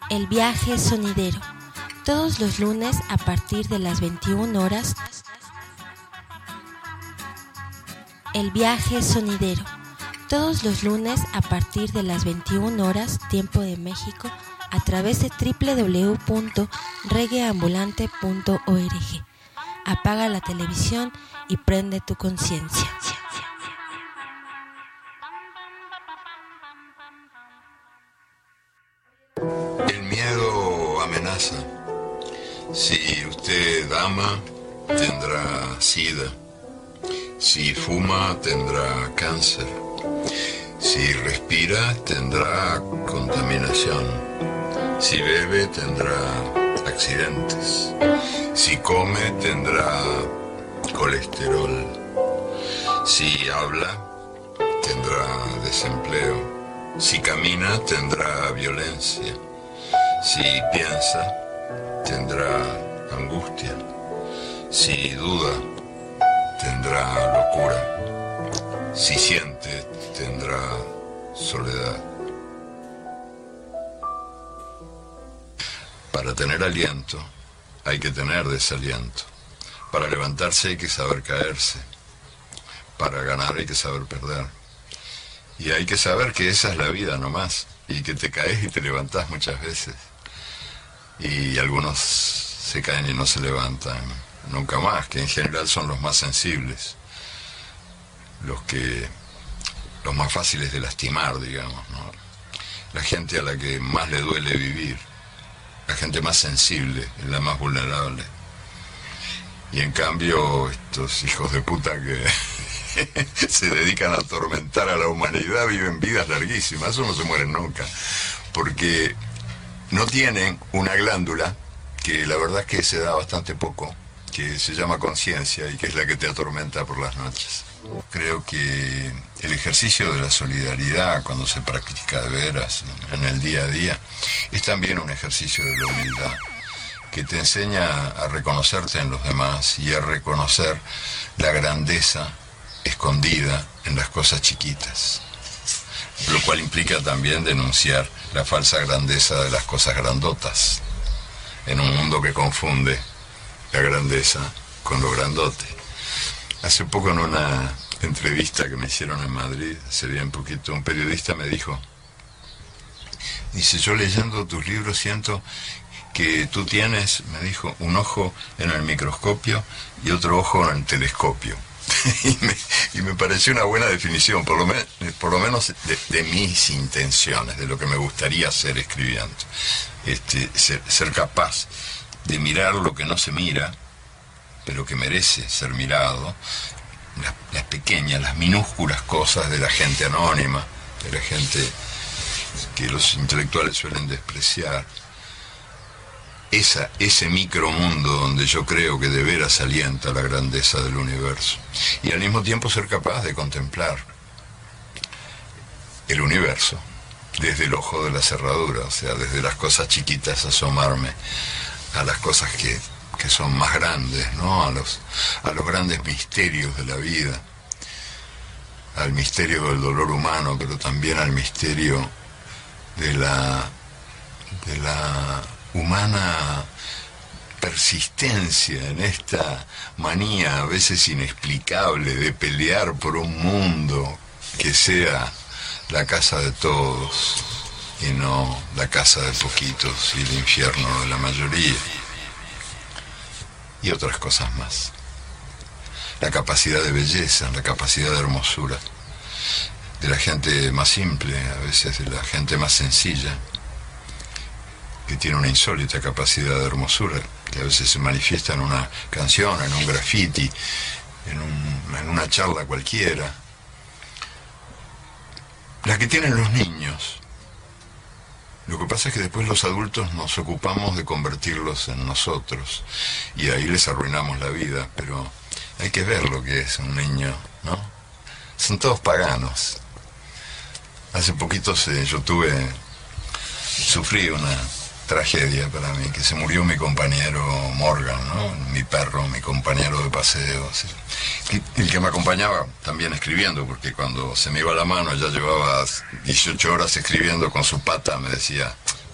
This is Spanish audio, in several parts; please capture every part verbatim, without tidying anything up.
El viaje sonidero, todos los lunes a partir de las veintiuna horas. El viaje sonidero, todos los lunes a partir de las veintiuna horas, tiempo de México, a través de doble u doble u doble u punto reggaeambulante punto org. Apaga la televisión y prende tu conciencia. El miedo amenaza. Si usted ama, tendrá sida. Si fuma, tendrá cáncer. Si respira, tendrá contaminación. Si bebe, tendrá accidentes. Si come, tendrá colesterol. Si habla, tendrá desempleo. Si camina, tendrá violencia. Si piensa, tendrá angustia. Si duda, tendrá locura. Si siente, tendrá soledad. Para tener aliento, hay que tener desaliento. Para levantarse hay que saber caerse. Para ganar hay que saber perder. Y hay que saber que esa es la vida nomás, y que te caes y te levantás muchas veces. Y algunos se caen y no se levantan nunca más, que en general son los más sensibles, los que los más fáciles de lastimar, digamos, ¿no? La gente a la que más le duele vivir, la gente más sensible, es la más vulnerable. Y en cambio, estos hijos de puta que se dedican a atormentar a la humanidad viven vidas larguísimas, eso no se mueren nunca, porque no tienen una glándula que la verdad es que se da bastante poco, que se llama conciencia y que es la que te atormenta por las noches. Creo que el ejercicio de la solidaridad, cuando se practica de veras en el día a día, es también un ejercicio de la humildad, que te enseña a reconocerte en los demás y a reconocer la grandeza escondida en las cosas chiquitas, lo cual implica también denunciar la falsa grandeza de las cosas grandotas, en un mundo que confunde la grandeza con lo grandote. Hace poco en una entrevista que me hicieron en Madrid, hace bien poquito, un periodista me dijo, dice, yo leyendo tus libros siento que tú tienes, me dijo, un ojo en el microscopio y otro ojo en el telescopio. y, me, y me pareció una buena definición, por lo, me, por lo menos de, de mis intenciones, de lo que me gustaría hacer escribiendo. Este, ser, ser capaz de mirar lo que no se mira, pero que merece ser mirado, las, las pequeñas, las minúsculas cosas de la gente anónima, de la gente que los intelectuales suelen despreciar. Esa, ese micromundo donde yo creo que de veras alienta la grandeza del universo. Y al mismo tiempo ser capaz de contemplar el universo desde el ojo de la cerradura, o sea, desde las cosas chiquitas asomarme a las cosas que, que son más grandes, ¿no? A los, a los grandes misterios de la vida, al misterio del dolor humano, pero también al misterio de la, de la humana persistencia en esta manía a veces inexplicable de pelear por un mundo que sea la casa de todos y no la casa de poquitos y el infierno de la mayoría, y otras cosas más. La capacidad de belleza, la capacidad de hermosura de la gente más simple, a veces de la gente más sencilla, que tiene una insólita capacidad de hermosura, que a veces se manifiesta en una canción, en un graffiti, en, un, en una charla cualquiera. La que tienen los niños. Lo que pasa es que después los adultos nos ocupamos de convertirlos en nosotros, y ahí les arruinamos la vida, pero hay que ver lo que es un niño, ¿no? Son todos paganos. Hace poquito eh, yo tuve, sufrí una tragedia para mí, que se murió mi compañero Morgan, ¿no? Mi perro, mi compañero de paseo, ¿sí? El que me acompañaba también escribiendo, porque cuando se me iba la mano, ya llevaba dieciocho horas escribiendo con su pata, me decía,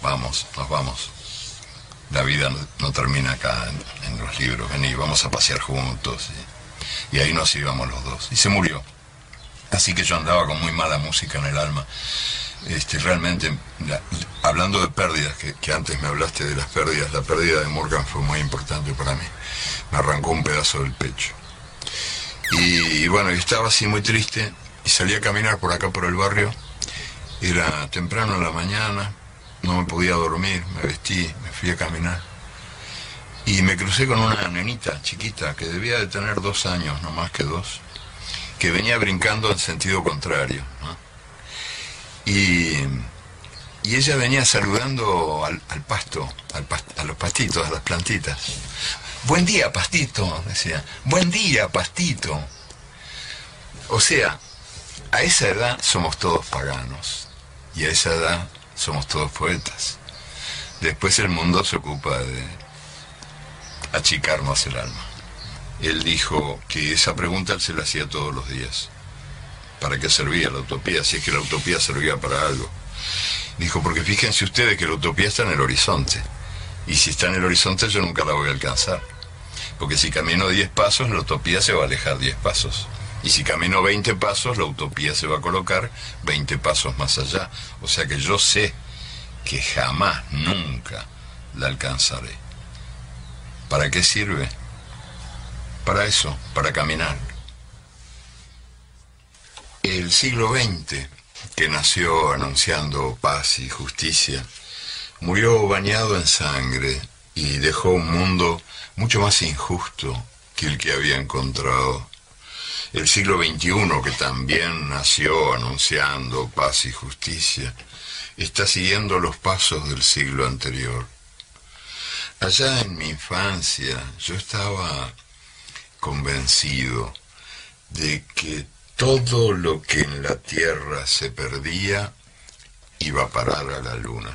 vamos, nos vamos. La vida no, no termina acá en, en los libros. Vení, vamos a pasear juntos. Y, y ahí nos íbamos los dos. Y se murió. Así que yo andaba con muy mala música en el alma. Este, realmente, la, hablando de pérdidas, que, que antes me hablaste de las pérdidas, la pérdida de Morgan fue muy importante para mí. Me arrancó un pedazo del pecho. Y, y bueno, yo estaba así muy triste y salí a caminar por acá por el barrio. Era temprano en la mañana, no me podía dormir, me vestí, me fui a caminar. Y me crucé con una nenita chiquita que debía de tener dos años, no más que dos, que venía brincando en sentido contrario, ¿no? Y, y ella venía saludando al, al pasto, al past, a los pastitos, a las plantitas. Buen día, pastito, decía. Buen día, pastito. O sea, a esa edad somos todos paganos y a esa edad somos todos poetas. Después el mundo se ocupa de achicarnos el alma. Él dijo que esa pregunta él se la hacía todos los días. ¿Para qué servía la utopía? Si es que la utopía servía para algo. Dijo, porque fíjense ustedes que la utopía está en el horizonte. Y si está en el horizonte yo nunca la voy a alcanzar. Porque si camino diez pasos, la utopía se va a alejar diez pasos. Y si camino veinte pasos, la utopía se va a colocar veinte pasos más allá. O sea que yo sé que jamás, nunca la alcanzaré. ¿Para qué sirve? Para eso, para caminar. El siglo veinte, que nació anunciando paz y justicia, murió bañado en sangre y dejó un mundo mucho más injusto que el que había encontrado. El siglo veintiuno, que también nació anunciando paz y justicia, está siguiendo los pasos del siglo anterior. Allá en mi infancia yo estaba convencido de que todo lo que en la Tierra se perdía iba a parar a la Luna.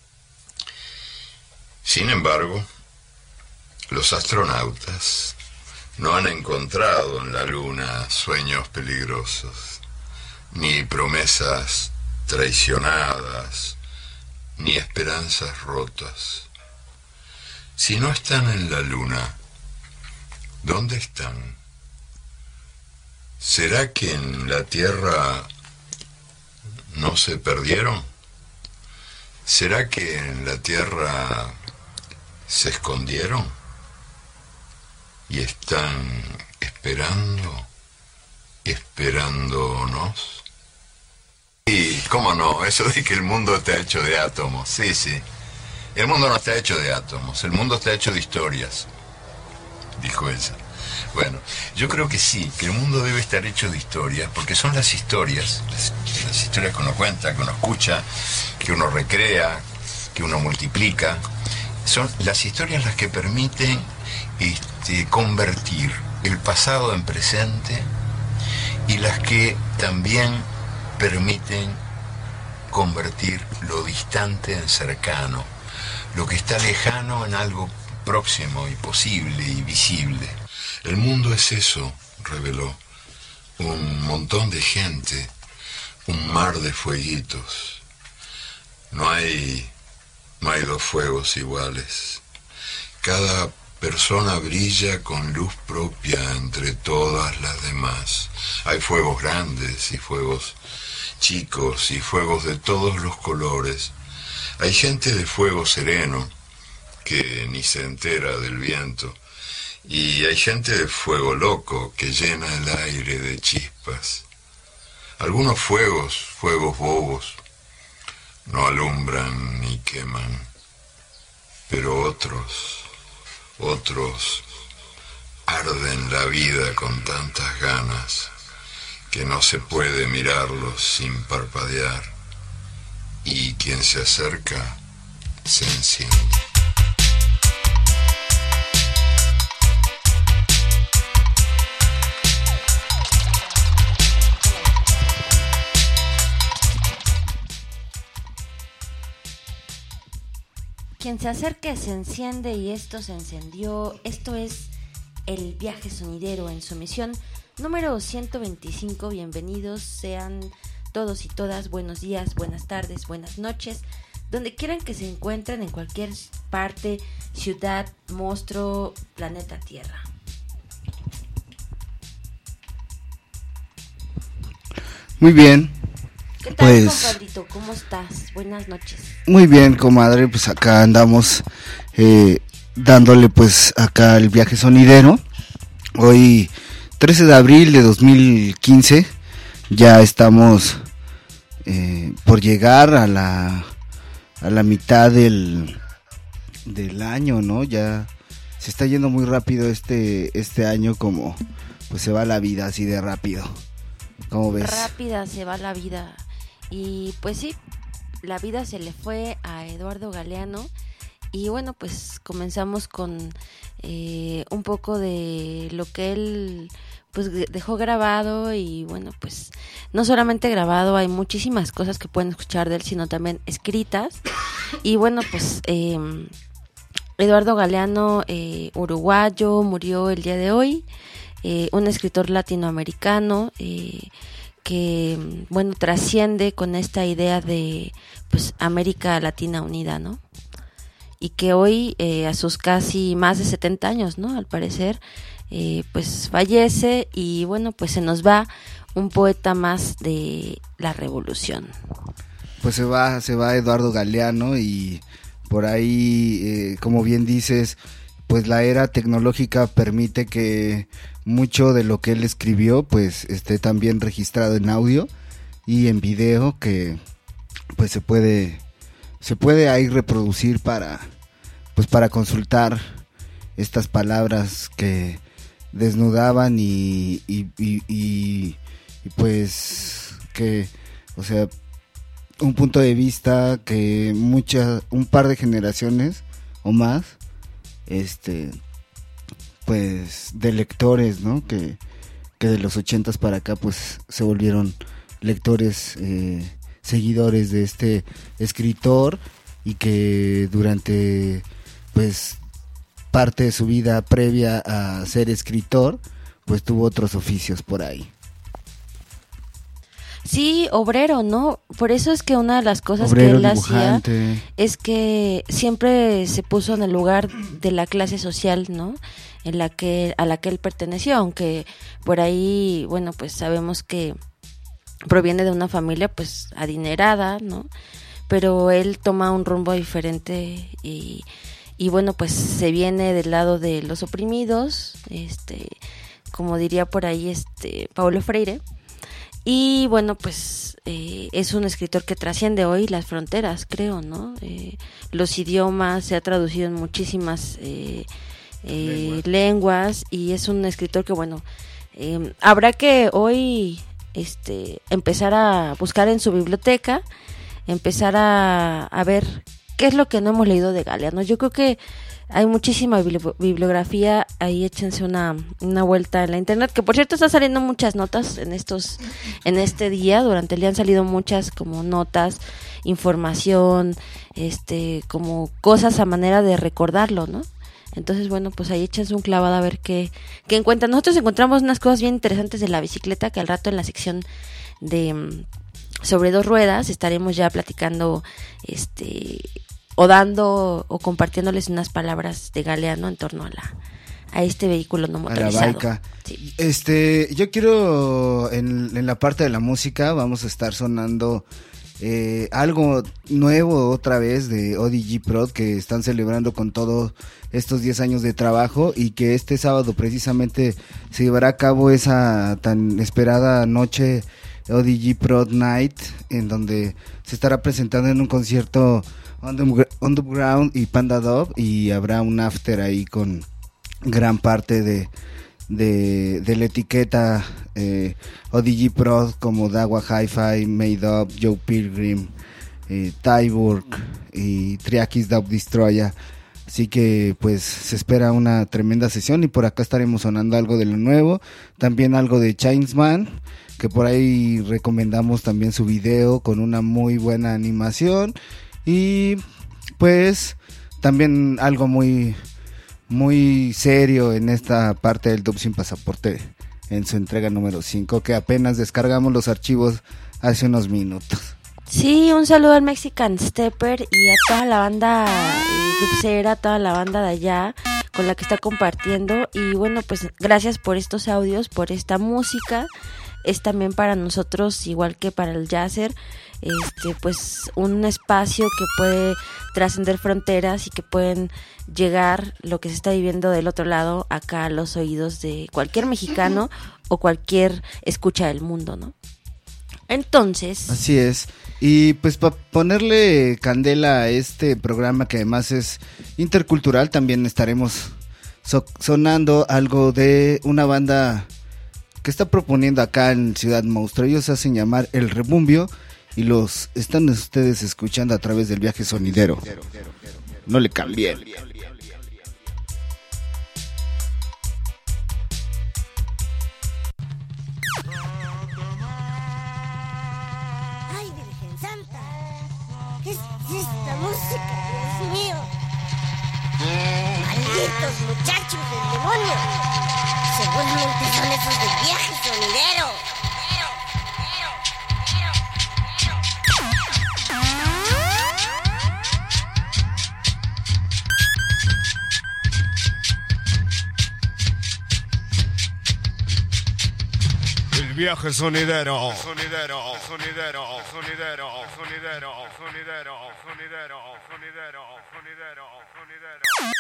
Sin embargo, los astronautas no han encontrado en la Luna sueños peligrosos, ni promesas traicionadas, ni esperanzas rotas. Si no están en la Luna, ¿dónde están? ¿Será que en la Tierra no se perdieron? ¿Será que en la Tierra se escondieron? ¿Y están esperando, esperándonos? Y, ¿cómo no? Eso de que el mundo está hecho de átomos. Sí, sí. El mundo no está hecho de átomos, el mundo está hecho de historias, dijo ella. Bueno, yo creo que sí, que el mundo debe estar hecho de historias, porque son las historias, las, las historias que uno cuenta, que uno escucha, que uno recrea, que uno multiplica. Son las historias las que permiten este, convertir el pasado en presente y las que también permiten convertir lo distante en cercano, lo que está lejano en algo próximo y posible y visible. El mundo es eso, reveló, un montón de gente, un mar de fueguitos. No hay, no hay dos fuegos iguales. Cada persona brilla con luz propia entre todas las demás. Hay fuegos grandes y fuegos chicos y fuegos de todos los colores. Hay gente de fuego sereno que ni se entera del viento. Y hay gente de fuego loco que llena el aire de chispas. Algunos fuegos, fuegos bobos, no alumbran ni queman, pero otros, otros arden la vida con tantas ganas que no se puede mirarlos sin parpadear, y quien se acerca se enciende. Quien se acerca se enciende y esto se encendió. Esto es El Viaje Sonidero en su emisión número ciento veinticinco. Bienvenidos sean todos y todas. Buenos días, buenas tardes, buenas noches. donde quieran que se encuentren, en cualquier parte, ciudad, monstruo, planeta Tierra. Muy bien. ¿Qué tal, pues, compadrito? ¿Cómo estás? Buenas noches. Muy bien, comadre, pues acá andamos eh, dándole pues acá el viaje sonidero. Hoy, trece de abril de dos mil quince, ya estamos eh, por llegar a la a la mitad del del año, ¿no? Ya se está yendo muy rápido este este año, como pues se va la vida así de rápido. ¿Cómo ves? Rápida se va la vida. Y pues sí, la vida se le fue a Eduardo Galeano. Y bueno, pues comenzamos con eh, un poco de lo que él pues dejó grabado. Y bueno, pues no solamente grabado, hay muchísimas cosas que pueden escuchar de él, sino también escritas. Y bueno, pues eh, Eduardo Galeano, eh, uruguayo, murió el día de hoy. Eh, un escritor latinoamericano eh, que, bueno, trasciende con esta idea de, pues, América Latina unida, ¿no? Y que hoy, eh, a sus casi más de setenta años, ¿no? Al parecer, eh, pues, fallece y, bueno, pues se nos va un poeta más de la revolución. Pues se va, se va Eduardo Galeano y por ahí, eh, como bien dices, pues la era tecnológica permite que mucho de lo que él escribió pues esté también registrado en audio y en video, que pues se puede se puede ahí reproducir para pues para consultar estas palabras que desnudaban y y, y, y, y pues que, o sea, un punto de vista que muchas un par de generaciones o más este pues de lectores, ¿no? Que, que de los ochentas para acá pues se volvieron lectores, eh, seguidores de este escritor, y que durante pues parte de su vida previa a ser escritor pues tuvo otros oficios por ahí. Sí, obrero, ¿no? Por eso es que una de las cosas Obrero, que él dibujante. hacía es que siempre se puso en el lugar de la clase social, ¿no? En la que a la que él perteneció, aunque por ahí, bueno, pues sabemos que proviene de una familia pues adinerada, ¿no? Pero él toma un rumbo diferente y y bueno, pues se viene del lado de los oprimidos, este, como diría por ahí este Paulo Freire. Y bueno, pues eh, es un escritor que trasciende hoy las fronteras, creo, ¿no? Eh, los idiomas, se ha traducido en muchísimas eh, eh, lenguas. lenguas y es un escritor que, bueno, eh, habrá que hoy este, empezar a buscar en su biblioteca, empezar a, a ver qué es lo que no hemos leído de Galeano. Yo creo que hay muchísima bibliografía, ahí échense una, una vuelta en la internet, que por cierto está saliendo muchas notas en estos en este día, durante el día han salido muchas como notas, información, este como cosas a manera de recordarlo, ¿no? Entonces, bueno, pues ahí échense un clavado a ver qué, qué encuentran. Nosotros encontramos unas cosas bien interesantes de la bicicleta, que al rato en la sección de sobre dos ruedas estaremos ya platicando este o dando o compartiéndoles unas palabras de Galeano en torno a la a este vehículo no motorizado. A la baica. Sí. Este, yo quiero en, en la parte de la música vamos a estar sonando eh, algo nuevo otra vez de O D G Prod, que están celebrando con todos estos diez años de trabajo, y que este sábado precisamente se llevará a cabo esa tan esperada noche O D G Prod Night, en donde se estará presentando en un concierto Underground y Panda Dub, y habrá un after ahí con gran parte de de, de la etiqueta eh, O D G Prod, como Dawa Hi-Fi, Made Up, Joe Pilgrim, eh, Tyburg y Triakis Dub Destroyer. Así que pues se espera una tremenda sesión, y por acá estaremos sonando algo de lo nuevo, también algo de Chainsman, que por ahí recomendamos también su video con una muy buena animación, y pues también algo muy muy serio en esta parte del Dub Sin Pasaporte, en su entrega número cinco, que apenas descargamos los archivos hace unos minutos. Sí, un saludo al Mexican Stepper y a toda la banda eh, dubcera, toda la banda de allá con la que está compartiendo. Y bueno, pues gracias por estos audios, por esta música. Es también para nosotros, igual que para el jazzer, este, pues un espacio que puede trascender fronteras y que pueden llegar lo que se está viviendo del otro lado acá a los oídos de cualquier mexicano o cualquier escucha del mundo, ¿no? Entonces... Así es. Y pues para ponerle candela a este programa que además es intercultural, también estaremos so- sonando algo de una banda que está proponiendo acá en Ciudad Monstruo. Ellos se hacen llamar El Rebumbio y los están ustedes escuchando a través del Viaje Sonidero. No le cambien. ¡Ay, Virgen Santa! ¿Qué es esta música, Dios mío? ¡Malditos muchachos del demonio! Seguramente son esos del Viaje Sonidero. El Viaje Sonidero, sonidero, sonidero, sonidero, sonidero, sonidero, sonidero, sonidero, sonidero, sonidero.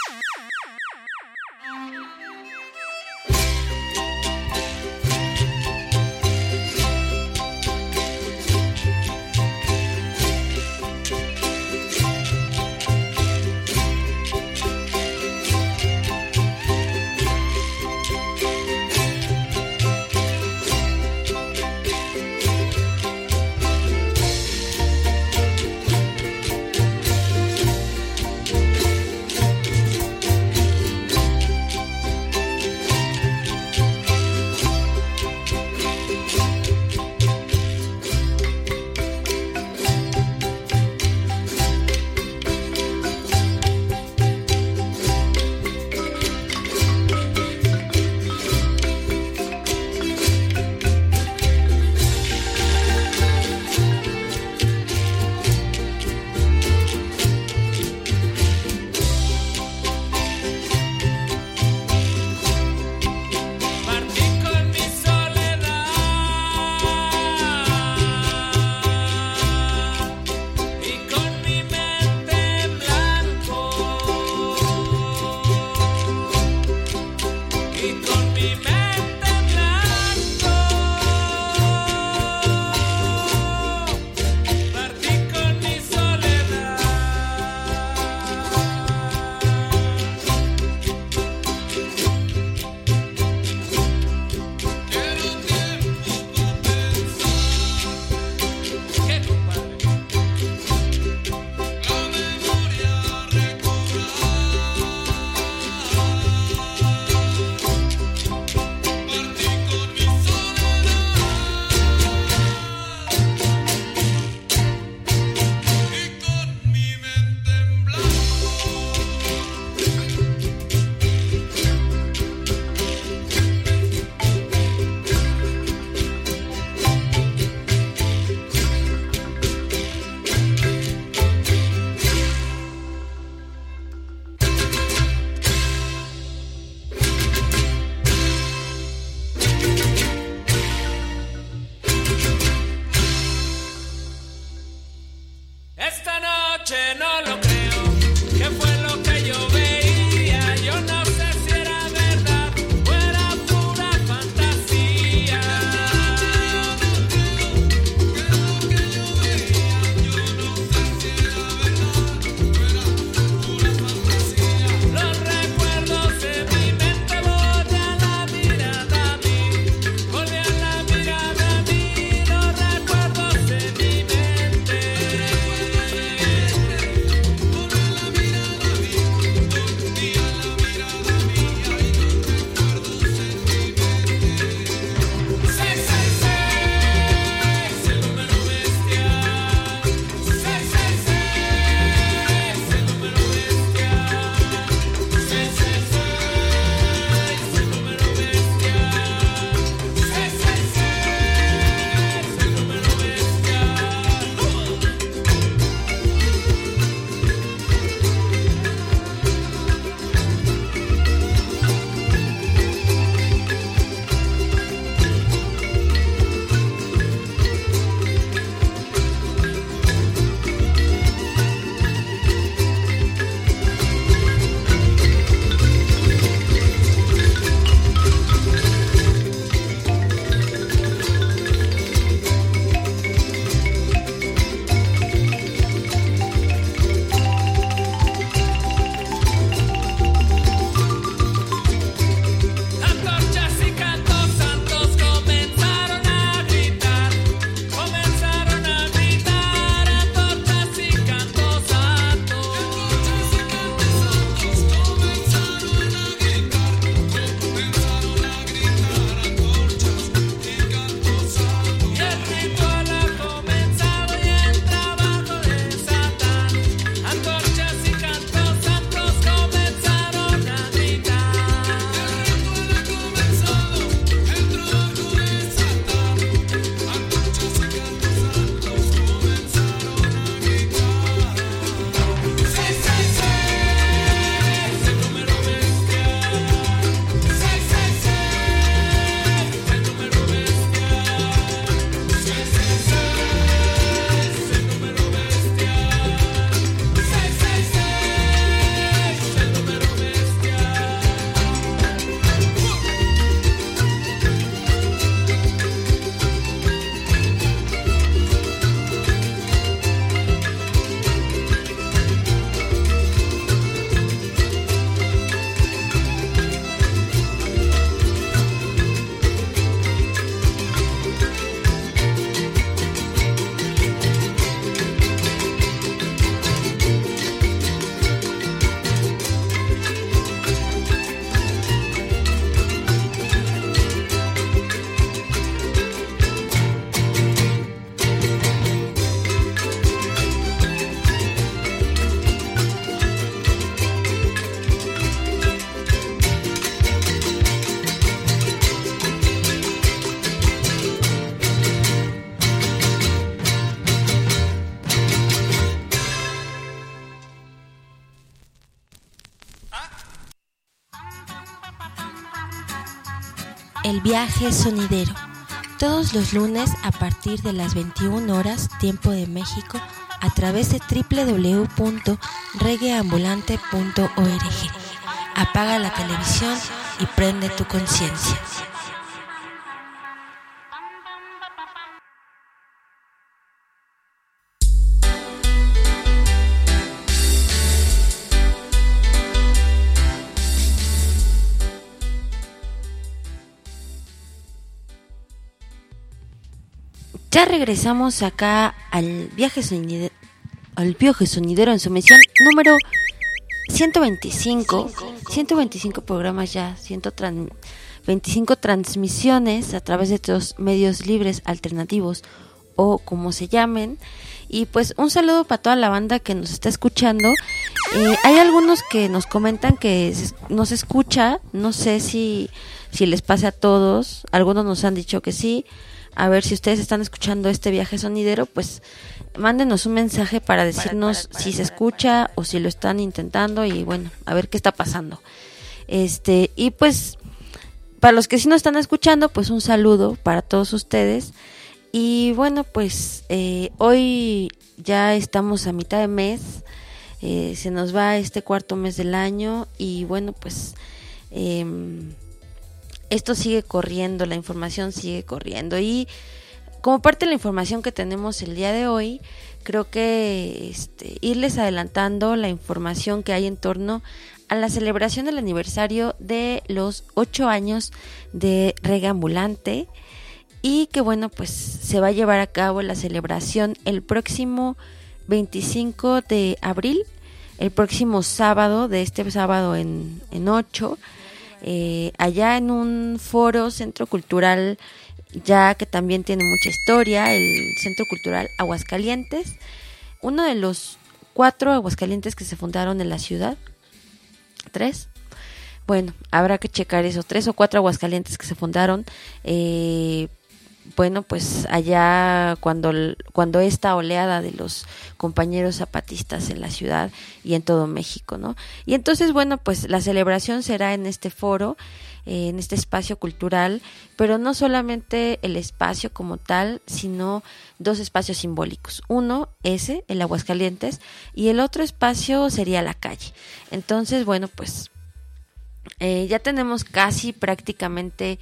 El viaje sonidero. Todos los lunes a partir de las veintiuna horas, tiempo de México, a través de doble u doble u doble u punto reggae ambulante punto org. Apaga la televisión y prende tu conciencia. Ya regresamos acá al viaje sonidero, al viaje sonidero en su misión número ciento veinticinco. ciento veinticinco programas ya, ciento veinticinco transmisiones a través de estos medios libres alternativos o como se llamen. Y pues un saludo para toda la banda que nos está escuchando. Eh, hay algunos que nos comentan que nos escucha, no sé si, si les pase a todos, algunos nos han dicho que sí. A ver si ustedes están escuchando este viaje sonidero, pues mándenos un mensaje para decirnos para, para, para, si se escucha o si lo están intentando y bueno, a ver qué está pasando. Este, y pues para los que sí nos están escuchando, pues un saludo para todos ustedes. Y bueno, pues eh, hoy ya estamos a mitad de mes, eh, se nos va este cuarto mes del año y bueno, pues eh, esto sigue corriendo, la información sigue corriendo y como parte de la información que tenemos el día de hoy, creo que este, irles adelantando la información que hay en torno a la celebración del aniversario de los ocho años de Reggae Ambulante y que bueno, pues se va a llevar a cabo la celebración el próximo veinticinco de abril, el próximo sábado, de este sábado en, en ocho, Eh, allá en un foro, centro cultural, ya que también tiene mucha historia, el Centro Cultural Aguascalientes, uno de los cuatro Aguascalientes que se fundaron en la ciudad, tres, bueno, habrá que checar eso, tres o cuatro Aguascalientes que se fundaron, eh, bueno, pues allá cuando, cuando esta oleada de los compañeros zapatistas en la ciudad y en todo México, ¿no? Y entonces, bueno, pues la celebración será en este foro, eh, en este espacio cultural, pero no solamente el espacio como tal, sino dos espacios simbólicos. Uno, ese, el Aguascalientes, y el otro espacio sería la calle. Entonces, bueno, pues eh, ya tenemos casi prácticamente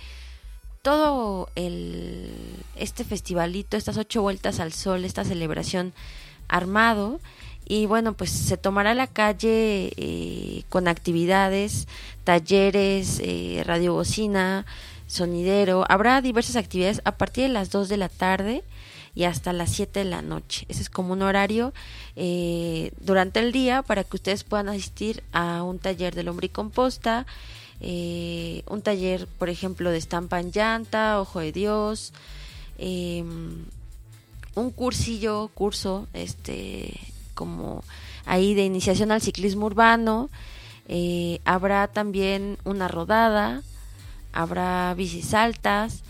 todo el este festivalito, estas ocho vueltas al sol, esta celebración armado y bueno, pues se tomará la calle eh, con actividades, talleres, eh, radiobocina, sonidero, habrá diversas actividades a partir de las dos de la tarde y hasta las siete de la noche. Ese es como un horario eh, durante el día para que ustedes puedan asistir a un taller de lombricomposta, Eh, un taller, por ejemplo, de estampa en llanta, ojo de Dios, eh, un cursillo, curso, este, como ahí de iniciación al ciclismo urbano, eh, habrá también una rodada, habrá bicis altas,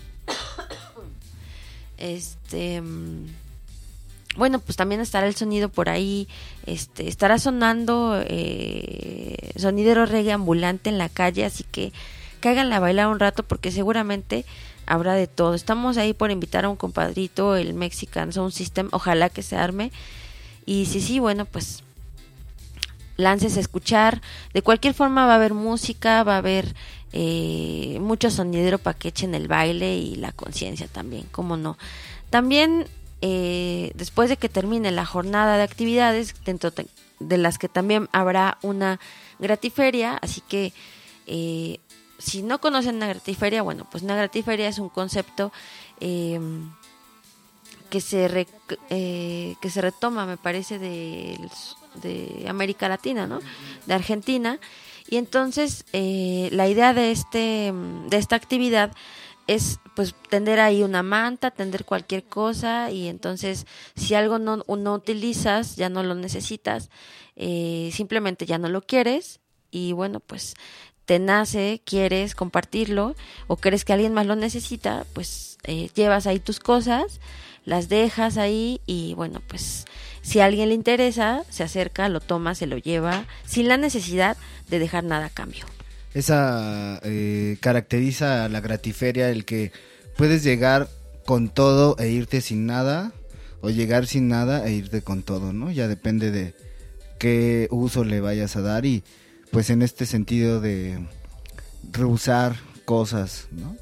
este... Bueno, pues también estará el sonido por ahí, este, estará sonando eh, sonidero reggae ambulante en la calle, así que cáiganle a bailar un rato porque seguramente habrá de todo. Estamos ahí por invitar a un compadrito, el Mexican Sound System, ojalá que se arme. Y sí, sí, bueno, pues lánces a escuchar. De cualquier forma va a haber música, va a haber eh, mucho sonidero para que echen el baile y la conciencia también, cómo no. También Eh, después de que termine la jornada de actividades, dentro de las que también habrá una gratiferia, así que eh, si no conocen una gratiferia, bueno, pues una gratiferia es un concepto eh, que se re, eh, que se retoma, me parece, de, de América Latina, ¿no? De Argentina, y entonces eh, la idea de este de esta actividad es pues tender ahí una manta, tender cualquier cosa y entonces si algo no, no utilizas, ya no lo necesitas, eh, simplemente ya no lo quieres y bueno, pues te nace, quieres compartirlo o crees que alguien más lo necesita, pues eh, llevas ahí tus cosas, las dejas ahí y bueno, pues si a alguien le interesa, se acerca, lo toma, se lo lleva, sin la necesidad de dejar nada a cambio. esa eh, caracteriza a la gratiferia el que puedes llegar con todo e irte sin nada, o llegar sin nada e irte con todo, ¿no? Ya depende de qué uso le vayas a dar, y pues en este sentido de reusar cosas, ¿no?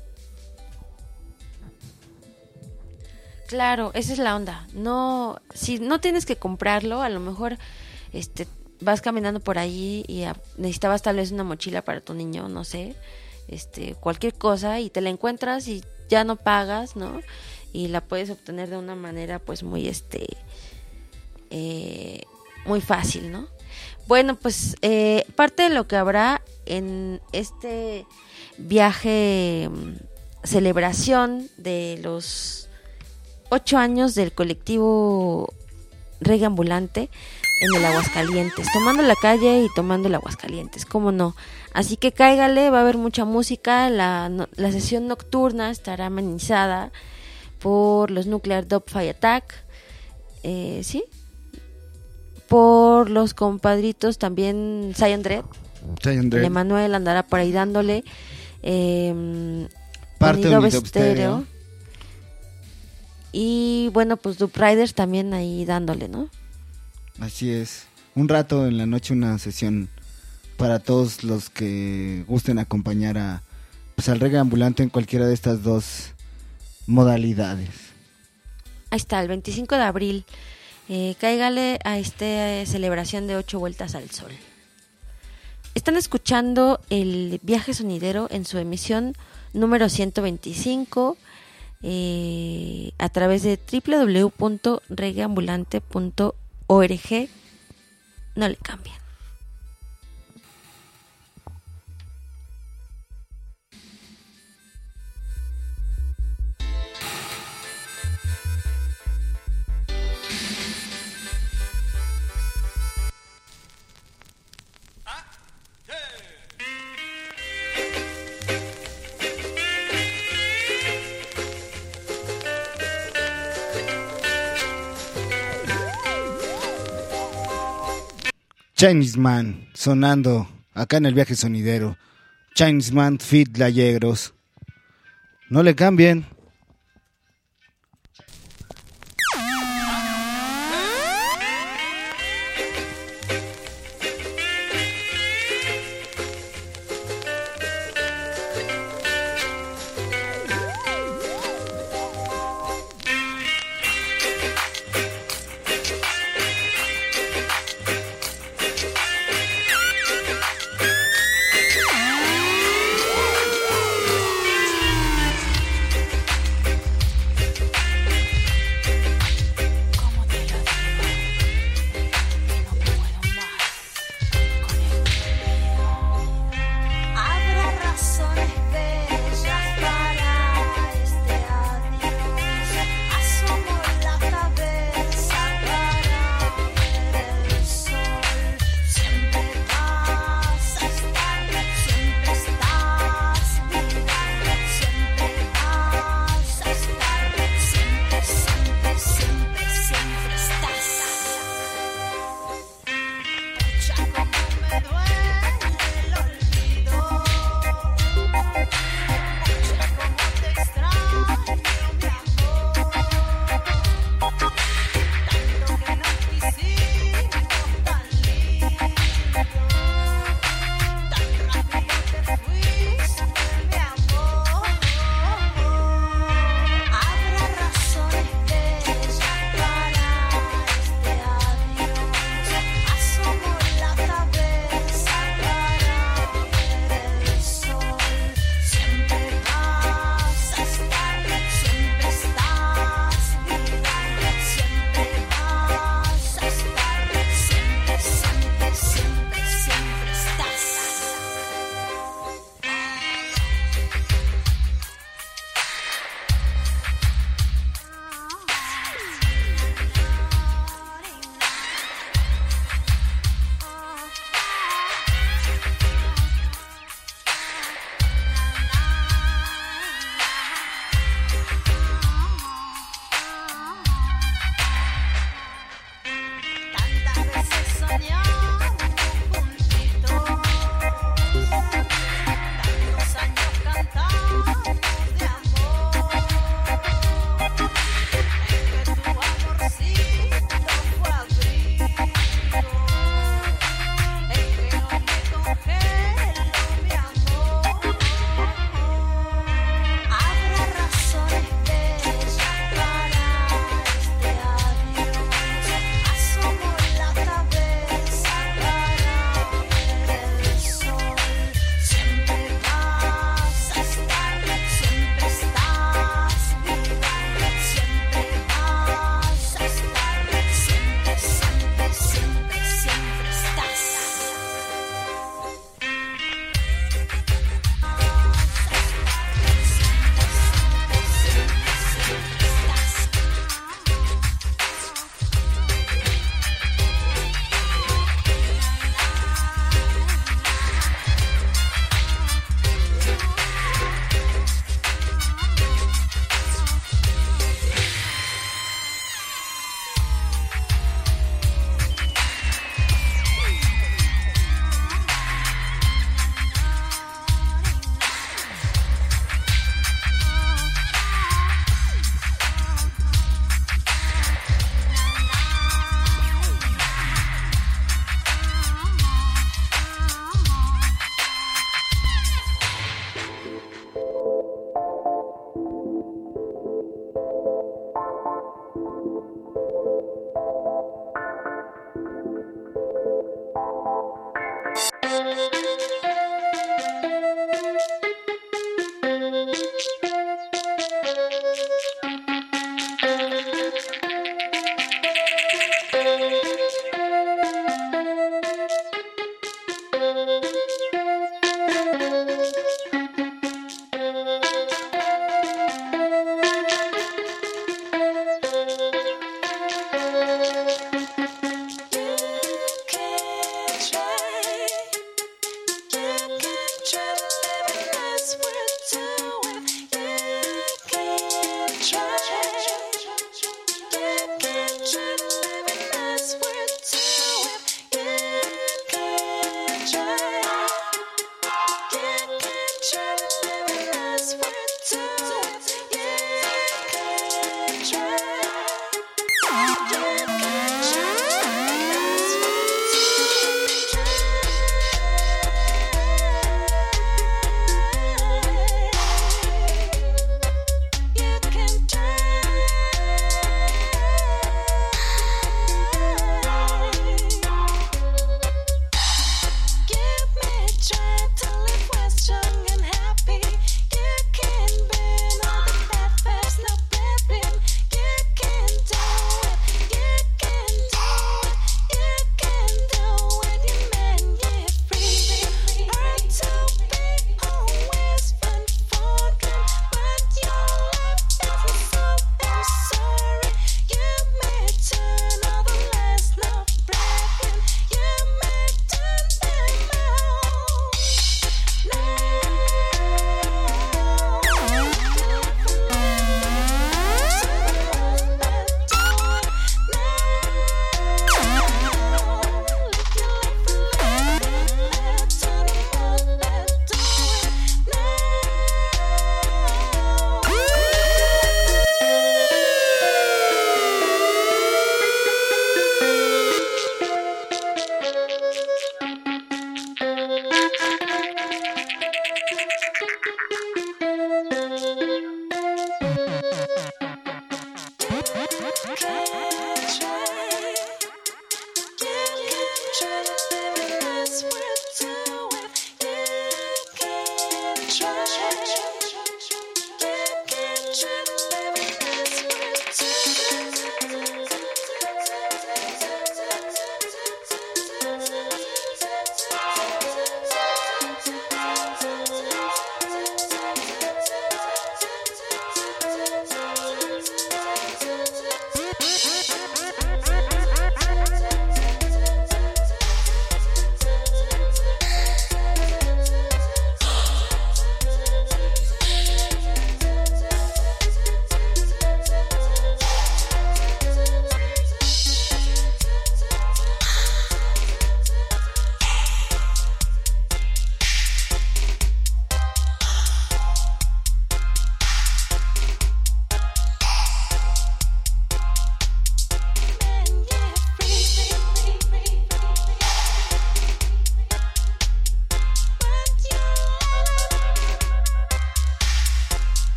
Claro, esa es la onda. No, si no tienes que comprarlo, a lo mejor este vas caminando por ahí y a, necesitabas tal vez una mochila para tu niño, no sé, este cualquier cosa, y te la encuentras y ya no pagas, ¿no? Y la puedes obtener de una manera pues muy este eh, muy fácil, ¿no? Bueno, pues eh, parte de lo que habrá en este viaje celebración de los ocho años del colectivo Reggae Ambulante en el Aguascalientes, tomando la calle y tomando el Aguascalientes, cómo no. Así que cáigale, va a haber mucha música, la, no, la sesión nocturna estará amenizada por los Nuclear Dub Fire Attack, eh, ¿sí? Por los compadritos también Zion Dread, Zion Dread. Emanuel andará por ahí dándole, eh, parte de Unidob Unidob Stereo. Stereo. Y bueno, pues Dub Riders también ahí dándole, ¿no? Así es. Un rato en la noche, una sesión para todos los que gusten acompañar a pues al Reggae Ambulante en cualquiera de estas dos modalidades. Ahí está, el veinticinco de abril. Eh, cáigale a esta eh, celebración de ocho vueltas al sol. Están escuchando el Viaje Sonidero en su emisión número ciento veinticinco. Eh, a través de doble u doble u doble u punto reggae ambulante punto org. No le cambien. Chinese Man sonando acá en el Viaje Sonidero. Chinese Man Fit Gallegros. No le cambien.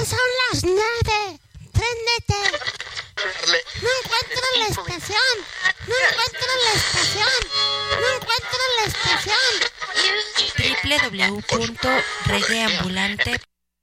son las nueve. Préndete. No encuentro la estación. No encuentro la estación. No encuentro la estación. doble u doble u doble u punto reggaeambulante.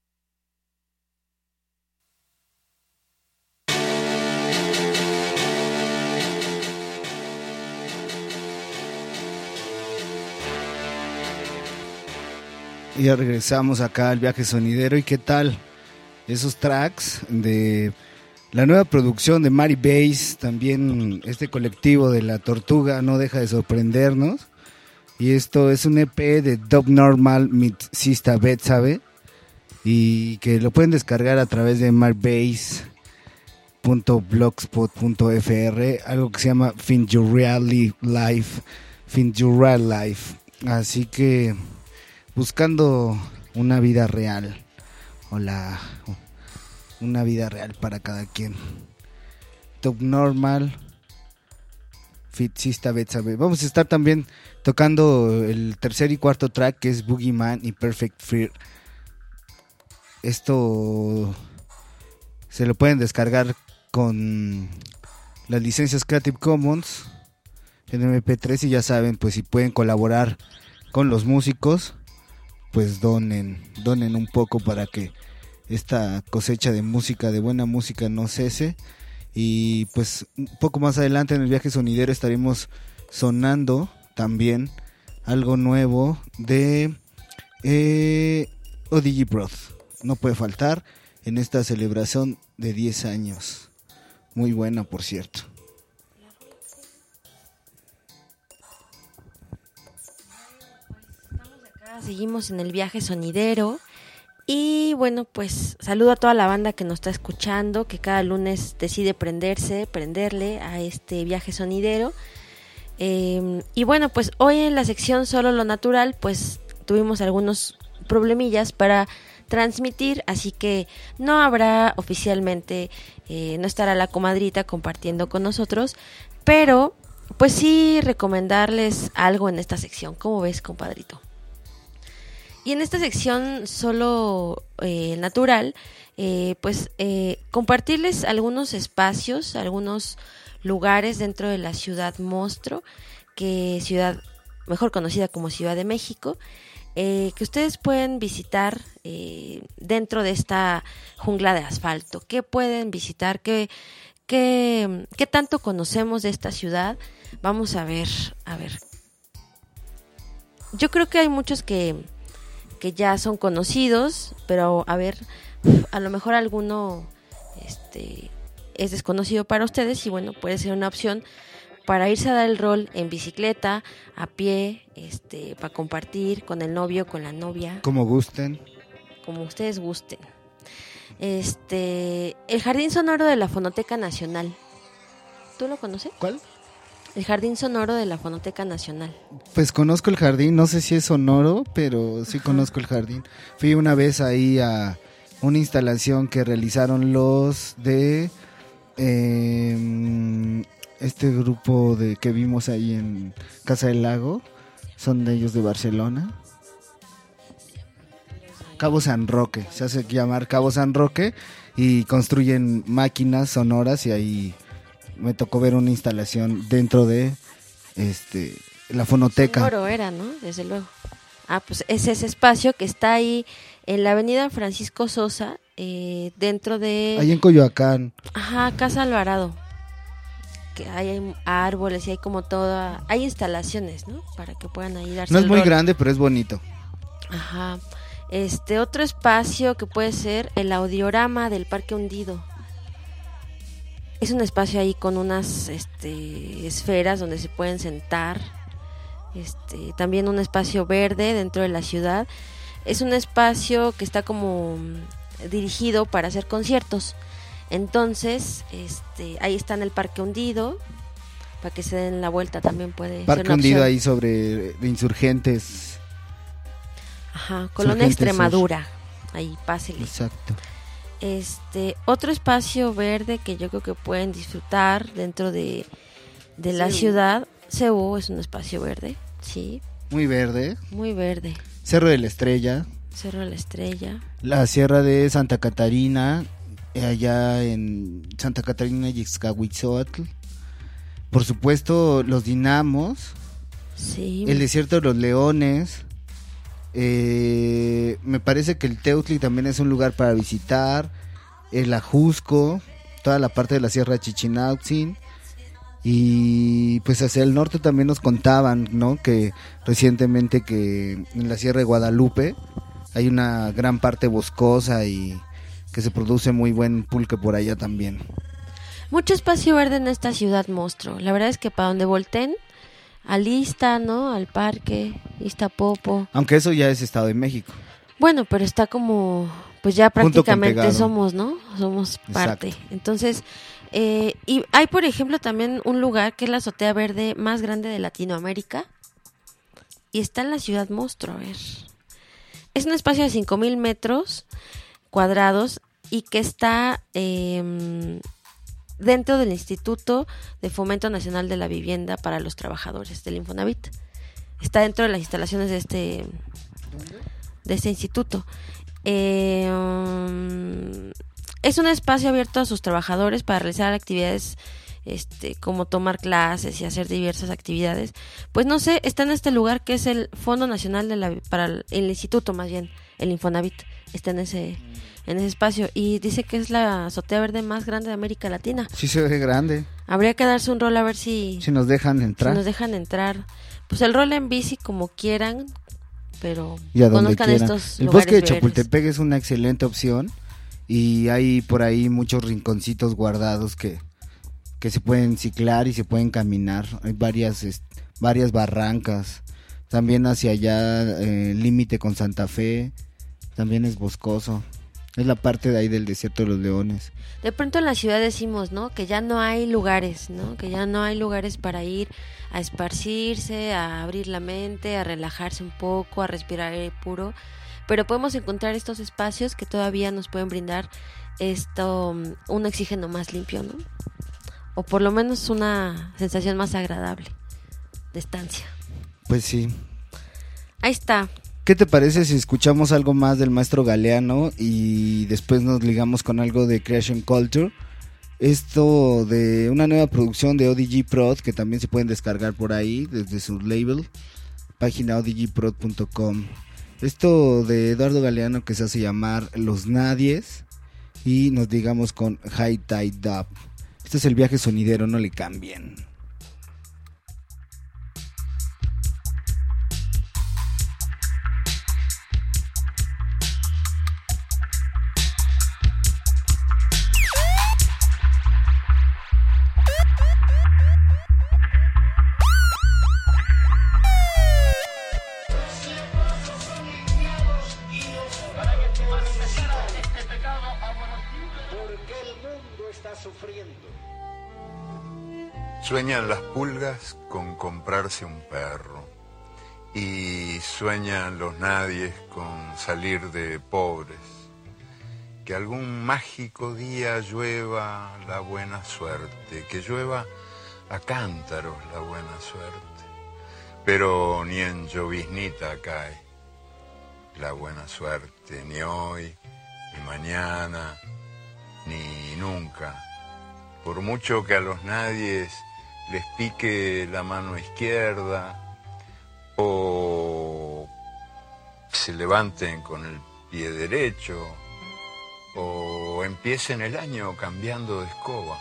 Y ya regresamos acá al viaje sonidero. ¿Y qué tal esos tracks de la nueva producción de Mary Bass? También este colectivo de La Tortuga no deja de sorprendernos. Y esto es un E P de Dub Normal mit Sista Betsabe, y que lo pueden descargar a través de marybass punto blogspot punto f r, algo que se llama Find Your Real Life, Find Your Real Life. Así que buscando una vida real, o la una vida real para cada quien. Dub Normal Fit Sista Betsabe. Vamos a estar también tocando el tercer y cuarto track, que es Boogeyman y Perfect Fear. Esto se lo pueden descargar con las licencias Creative Commons en eme pe tres, y ya saben, pues si pueden colaborar con los músicos, pues donen, donen un poco para que esta cosecha de música, de buena música, no cese. Y pues un poco más adelante en el viaje sonidero estaremos sonando también algo nuevo de eh, O D G Prod. No puede faltar en esta celebración de diez años. Muy buena, por cierto. Estamos acá, seguimos en el viaje sonidero. Y bueno, pues saludo a toda la banda que nos está escuchando, que cada lunes decide prenderse, prenderle a este viaje sonidero. Eh, y bueno, pues hoy en la sección Solo lo Natural, pues tuvimos algunos problemillas para transmitir, así que no habrá oficialmente, eh, no estará la comadrita compartiendo con nosotros, pero pues sí recomendarles algo en esta sección. ¿Cómo ves, compadrito? Y en esta sección Solo eh, Natural, eh, pues eh, compartirles algunos espacios, algunos lugares dentro de la ciudad monstruo, que ciudad mejor conocida como Ciudad de México, eh, que ustedes pueden visitar eh, dentro de esta jungla de asfalto. ¿Qué pueden visitar? ¿Qué, qué, qué tanto conocemos de esta ciudad? Vamos a ver, a ver. Yo creo que hay muchos que que ya son conocidos, pero a ver, a lo mejor alguno este es desconocido para ustedes, y bueno, puede ser una opción para irse a dar el rol en bicicleta, a pie, este, para compartir con el novio, con la novia, Como gusten. como ustedes gusten. Este, el Jardín Sonoro de la Fonoteca Nacional. ¿Tú lo conoces? ¿Cuál? El Jardín Sonoro de la Fonoteca Nacional. Pues conozco el jardín, no sé si es sonoro, pero sí conozco el jardín. Fui una vez ahí a una instalación que realizaron los de eh, este grupo de que vimos ahí en Casa del Lago. Son de ellos de Barcelona. Cabo San Roque, se hace llamar Cabo San Roque, y construyen máquinas sonoras, y ahí me tocó ver una instalación dentro de este la fonoteca. Sonoro era, ¿no? Desde luego. Ah, pues es ese espacio que está ahí en la avenida Francisco Sosa, eh, dentro de... Ahí en Coyoacán. Ajá, Casa Alvarado. Que hay árboles y hay como toda... Hay instalaciones, ¿no? Para que puedan ahí darse No es el muy rol. grande, pero es bonito. Ajá. Este, otro espacio que puede ser el Audiorama del Parque Hundido. Es un espacio ahí con unas este, esferas donde se pueden sentar. Este, también un espacio verde dentro de la ciudad. Es un espacio que está como dirigido para hacer conciertos. Entonces, este, ahí está en el Parque Hundido, para que se den la vuelta también puede Parque ser una Hundido opción. ahí sobre Insurgentes. Ajá, Colonia Insurgentes Extremadura. Ahí, pásele. Exacto. Este, otro espacio verde que yo creo que pueden disfrutar dentro de, de la C U. ciudad. C U es un espacio verde, sí, Muy verde. muy verde. Cerro de la Estrella. Cerro de la Estrella. La Sierra de Santa Catarina, eh, allá en Santa Catarina y Ixcahuitzotl. Por supuesto, los dinamos. Sí. El desierto de los leones. Eh, me parece que el Teutli también es un lugar para visitar. El Ajusco, toda la parte de la Sierra de Chichinautzin. Y pues hacia el norte también nos contaban, ¿no? Que recientemente que en la Sierra de Guadalupe hay una gran parte boscosa y que se produce muy buen pulque por allá también. Mucho espacio verde en esta ciudad monstruo. La verdad es que para donde volteen, al Ista, ¿no? Al parque, Iztapopo. Aunque eso ya es Estado de México. Bueno, pero está como, pues ya prácticamente pegado. somos, ¿no? Somos parte. Exacto. Entonces, eh, y hay por ejemplo también un lugar que es la azotea verde más grande de Latinoamérica. Y está en la ciudad monstruo, a ver. Es un espacio de cinco mil metros cuadrados y que está eh, dentro del Instituto de Fomento Nacional de la Vivienda para los Trabajadores del Infonavit. Está dentro de las instalaciones de este, de este instituto. Eh, um, es un espacio abierto a sus trabajadores para realizar actividades este, como tomar clases y hacer diversas actividades. Pues no sé, está en este lugar que es el Fondo Nacional de la para el, el instituto más bien, el Infonavit, está en ese en ese espacio y dice que es la azotea verde más grande de América Latina. Sí se ve grande. Habría que darse un rol a ver si Si nos dejan entrar. si nos dejan entrar. Pues el rol en bici como quieran, pero Y a donde conozcan quieran. estos El lugares bosque de verdes. Chapultepec es una excelente opción y hay por ahí muchos rinconcitos guardados que, que se pueden ciclar y se pueden caminar. Hay varias est- varias barrancas. También hacia allá, eh, límite con Santa Fe, también es boscoso. Es la parte de ahí del desierto de los leones. De pronto en la ciudad decimos, ¿no? Que ya no hay lugares, ¿no? Que ya no hay lugares para ir a esparcirse, a abrir la mente, a relajarse un poco, a respirar aire puro. Pero podemos encontrar estos espacios que todavía nos pueden brindar esto, un oxígeno más limpio, ¿no? O por lo menos una sensación más agradable de estancia. Pues sí. Ahí está. ¿Qué te parece si escuchamos algo más del maestro Galeano y después nos ligamos con algo de Creation Culture? Esto de una nueva producción de O D G Prod que también se pueden descargar por ahí desde su label, página o d g prod punto com. Esto de Eduardo Galeano que se hace llamar Los Nadies y nos digamos con High Tide Dub. Este es el viaje sonidero, no le cambien. Sueñan las pulgas con comprarse un perro y sueñan los nadies con salir de pobres. Que algún mágico día llueva la buena suerte, que llueva a cántaros la buena suerte. Pero ni en lloviznita cae la buena suerte, ni hoy, ni mañana, ni nunca. Por mucho que a los nadies les pique la mano izquierda o se levanten con el pie derecho o empiecen el año cambiando de escoba.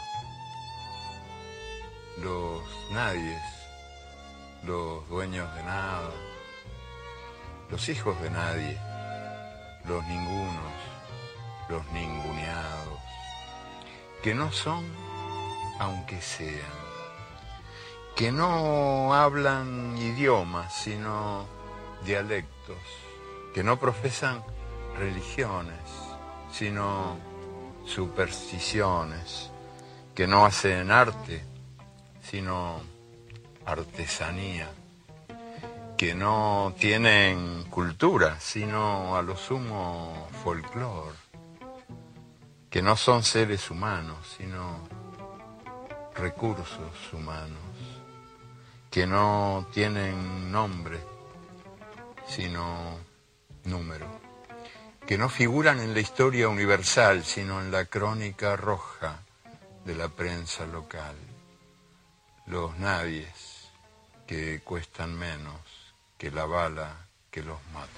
Los nadies, los dueños de nada, los hijos de nadie, los ningunos, los ninguneados, que no son aunque sean, que no hablan idiomas, sino dialectos, que no profesan religiones, sino supersticiones, que no hacen arte, sino artesanía, que no tienen cultura, sino a lo sumo folclore, que no son seres humanos, sino recursos humanos, que no tienen nombre, sino número. que no figuran en la historia universal, sino en la crónica roja de la prensa local. Los nadies que cuestan menos que la bala que los mata.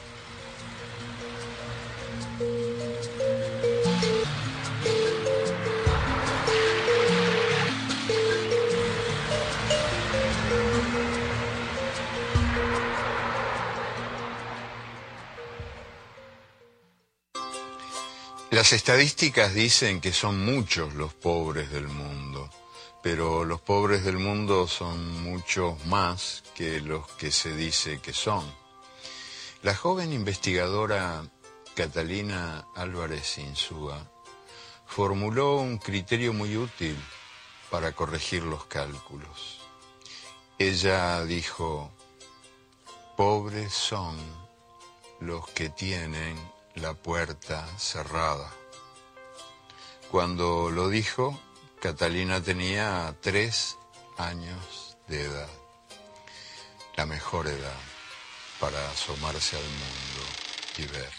Las estadísticas dicen que son muchos los pobres del mundo, pero los pobres del mundo son muchos más que los que se dice que son. La joven investigadora Catalina Álvarez Insúa formuló un criterio muy útil para corregir los cálculos. Ella dijo: pobres son los que tienen la puerta cerrada. Cuando lo dijo, Catalina tenía tres años de edad, la mejor edad para asomarse al mundo y ver.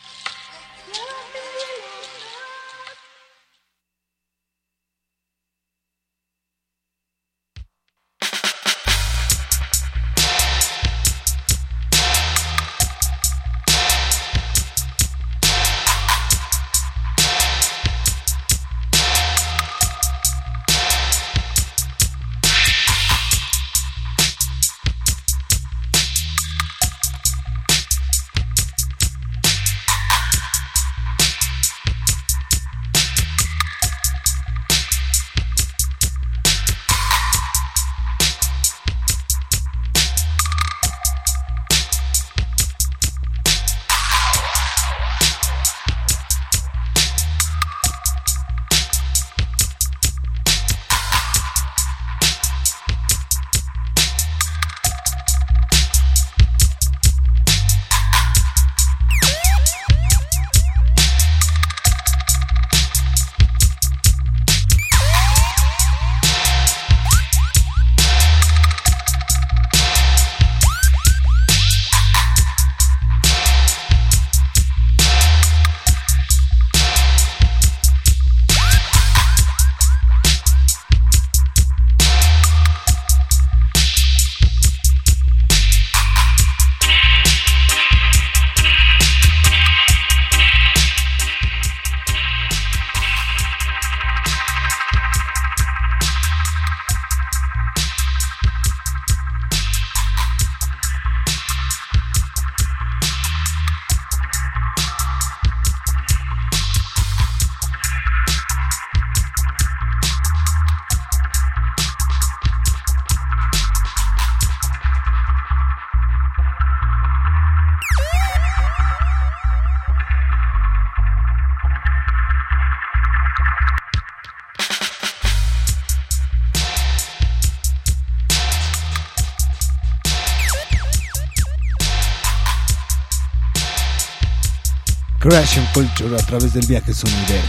Crash and Culture a través del viaje sonidero.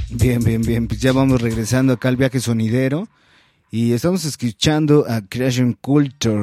Bien, bien, bien, pues ya vamos regresando acá al viaje sonidero y estamos escuchando a Creation Culture,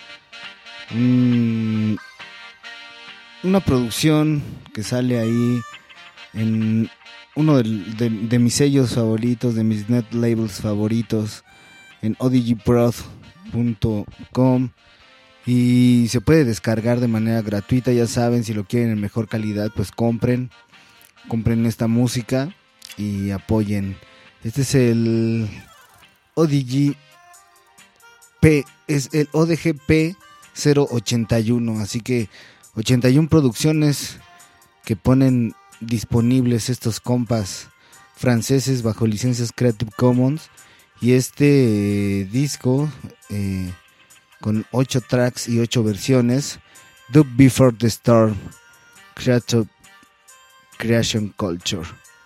mm, una producción que sale ahí en uno de, de, de mis sellos favoritos, de mis net labels favoritos, en o d g prod punto com, y se puede descargar de manera gratuita. Ya saben, si lo quieren en mejor calidad, pues compren, compren esta música y apoyen. Este es el O D G P, es el O D G P cero ochenta y uno, así que ochenta y uno producciones que ponen disponibles estos compas franceses bajo licencias Creative Commons. Y este eh, disco eh, con ocho tracks y ocho versiones, Dub Before the Storm, Creative Creation Culture.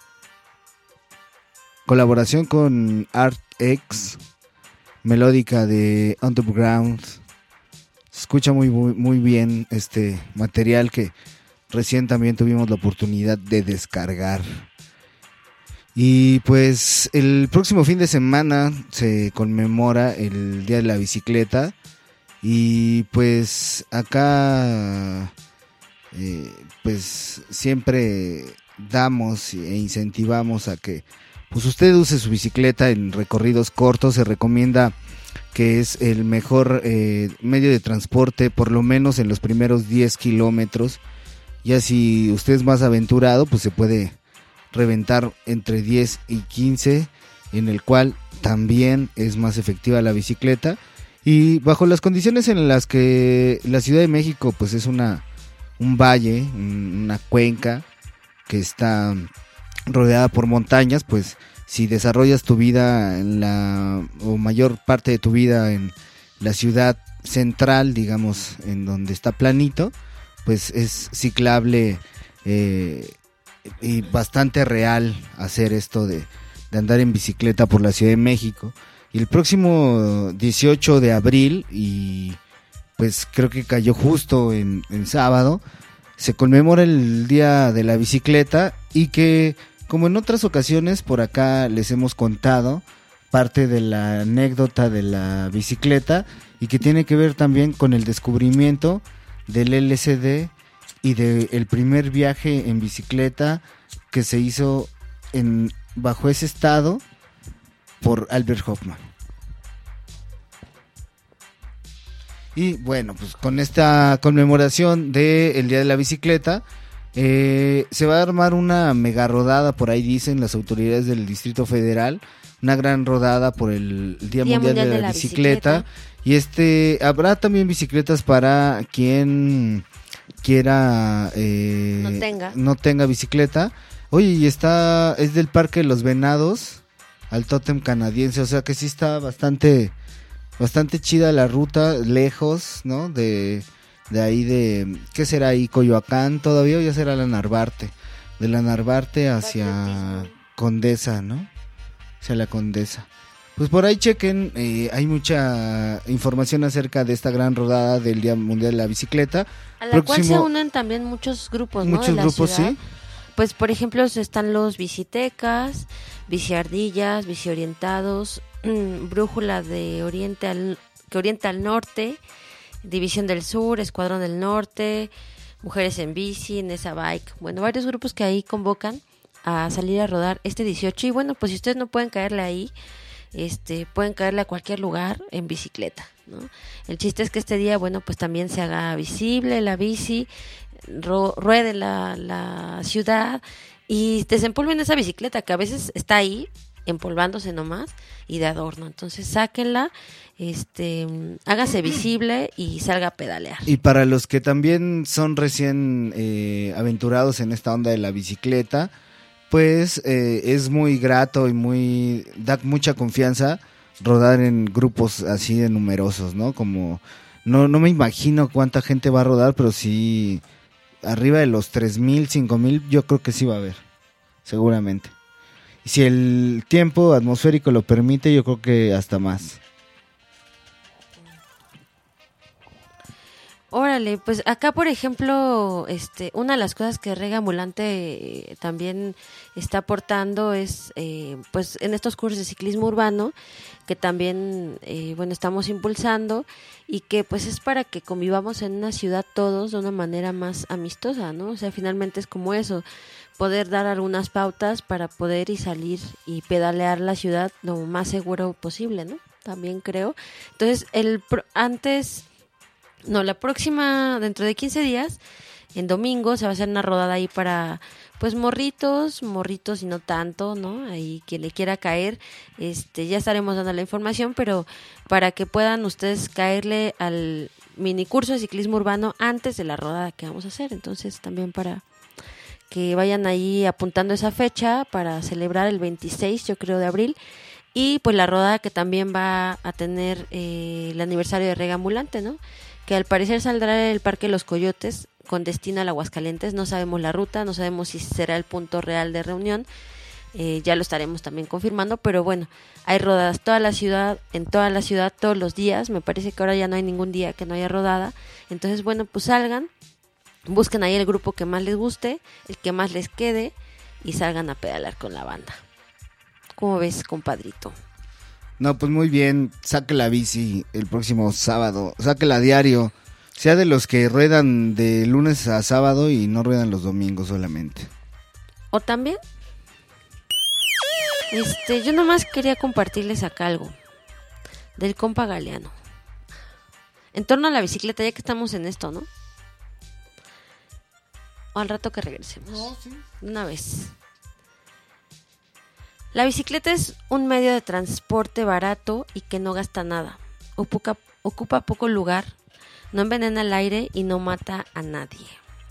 Colaboración con Art X, melódica de Underground. Se escucha muy, muy, muy bien este material que recién también tuvimos la oportunidad de descargar. Y pues el próximo fin de semana se conmemora el Día de la Bicicleta. Y pues acá eh, pues siempre damos e incentivamos a que pues usted use su bicicleta en recorridos cortos. Se recomienda que es el mejor eh, medio de transporte, por lo menos en los primeros diez kilómetros. Ya si usted es más aventurado, pues se puede reventar entre diez y quince, en el cual también es más efectiva la bicicleta. Y bajo las condiciones en las que la Ciudad de México pues es una un valle, una cuenca que está rodeada por montañas, pues si desarrollas tu vida en la o mayor parte de tu vida en la ciudad central, digamos, en donde está planito, pues es ciclable eh, y bastante real hacer esto de, de andar en bicicleta por la Ciudad de México. Y el próximo dieciocho de abril, y pues creo que cayó justo en, en sábado, se conmemora el Día de la Bicicleta, y que como en otras ocasiones por acá les hemos contado parte de la anécdota de la bicicleta, y que tiene que ver también con el descubrimiento del L S D y del primer viaje en bicicleta que se hizo en bajo ese estado por Albert Hoffman. Y bueno, pues con esta conmemoración del Día de la Bicicleta, eh, se va a armar una mega rodada, por ahí dicen las autoridades del Distrito Federal, una gran rodada por el Día, Día Mundial, Mundial de la, de la bicicleta. bicicleta. Y este habrá también bicicletas para quien quiera eh, no tenga no tenga bicicleta. Oye, y está es del Parque de los Venados al Tótem Canadiense, o sea que sí está bastante bastante chida la ruta, lejos, ¿no? De de ahí de ¿qué será ahí? Coyoacán todavía, o ya será la Narvarte. De la Narvarte hacia Condesa, ¿no? Hacia la Condesa. Pues por ahí chequen, eh, hay mucha información acerca de esta gran rodada del Día Mundial de la Bicicleta. A la Próximo, cual se unen también muchos grupos, ¿no? Muchos de la grupos, ciudad. sí. Pues por ejemplo están los bicitecas, biciardillas, biciorientados, brújula de oriente al, que orienta al norte, División del Sur, Escuadrón del Norte, Mujeres en Bici, Nesa Bike. Bueno, varios grupos que ahí convocan a salir a rodar este dieciocho. Y bueno, pues si ustedes no pueden caerle ahí, este pueden caerle a cualquier lugar en bicicleta, ¿no? El chiste es que este día, bueno, pues también se haga visible la bici, ro- ruede la, la ciudad y desempolven esa bicicleta que a veces está ahí empolvándose nomás y de adorno. Entonces sáquenla, este, hágase visible y salga a pedalear. Y para los que también son recién eh, aventurados en esta onda de la bicicleta, pues eh, es muy grato y muy da mucha confianza rodar en grupos así de numerosos, ¿no? Como no no me imagino cuánta gente va a rodar, pero sí arriba de los tres mil, cinco mil, yo creo que sí va a haber, seguramente. Y si el tiempo atmosférico lo permite, yo creo que hasta más. Órale, pues acá por ejemplo, este, una de las cosas que Reggae Ambulante eh, también está aportando es, eh, pues en estos cursos de ciclismo urbano, que también, eh, bueno, estamos impulsando y que pues es para que convivamos en una ciudad todos de una manera más amistosa, ¿no? O sea, finalmente es como eso, poder dar algunas pautas para poder y salir y pedalear la ciudad lo más seguro posible, ¿no? También creo. Entonces, el pro- antes... No, la próxima, dentro de quince días, en domingo, se va a hacer una rodada ahí para, pues, morritos, morritos y no tanto, ¿no? Ahí quien le quiera caer, este, ya estaremos dando la información, pero para que puedan ustedes caerle al mini curso de ciclismo urbano antes de la rodada que vamos a hacer. Entonces, también para que vayan ahí apuntando esa fecha para celebrar el veintiséis, yo creo, de abril. Y, pues, la rodada que también va a tener eh, el aniversario de Reggae Ambulante, ¿no? Que al parecer saldrá del Parque Los Coyotes con destino al Aguascalientes. No sabemos la ruta, no sabemos si será el punto real de reunión, eh, ya lo estaremos también confirmando, pero bueno, hay rodadas toda la ciudad, en toda la ciudad todos los días. Me parece que ahora ya no hay ningún día que no haya rodada. Entonces, bueno, pues salgan, busquen ahí el grupo que más les guste, el que más les quede y salgan a pedalar con la banda. ¿Cómo ves, compadrito? No, pues muy bien, saque la bici el próximo sábado, sáquela a diario, sea de los que ruedan de lunes a sábado y no ruedan los domingos solamente. O también, este, yo nomás quería compartirles acá algo del compa Galeano. En torno a la bicicleta, ya que estamos en esto, ¿no? O al rato que regresemos. No, sí. Una vez. La bicicleta es un medio de transporte barato y que no gasta nada. Ocupa, ocupa poco lugar, no envenena el aire y no mata a nadie.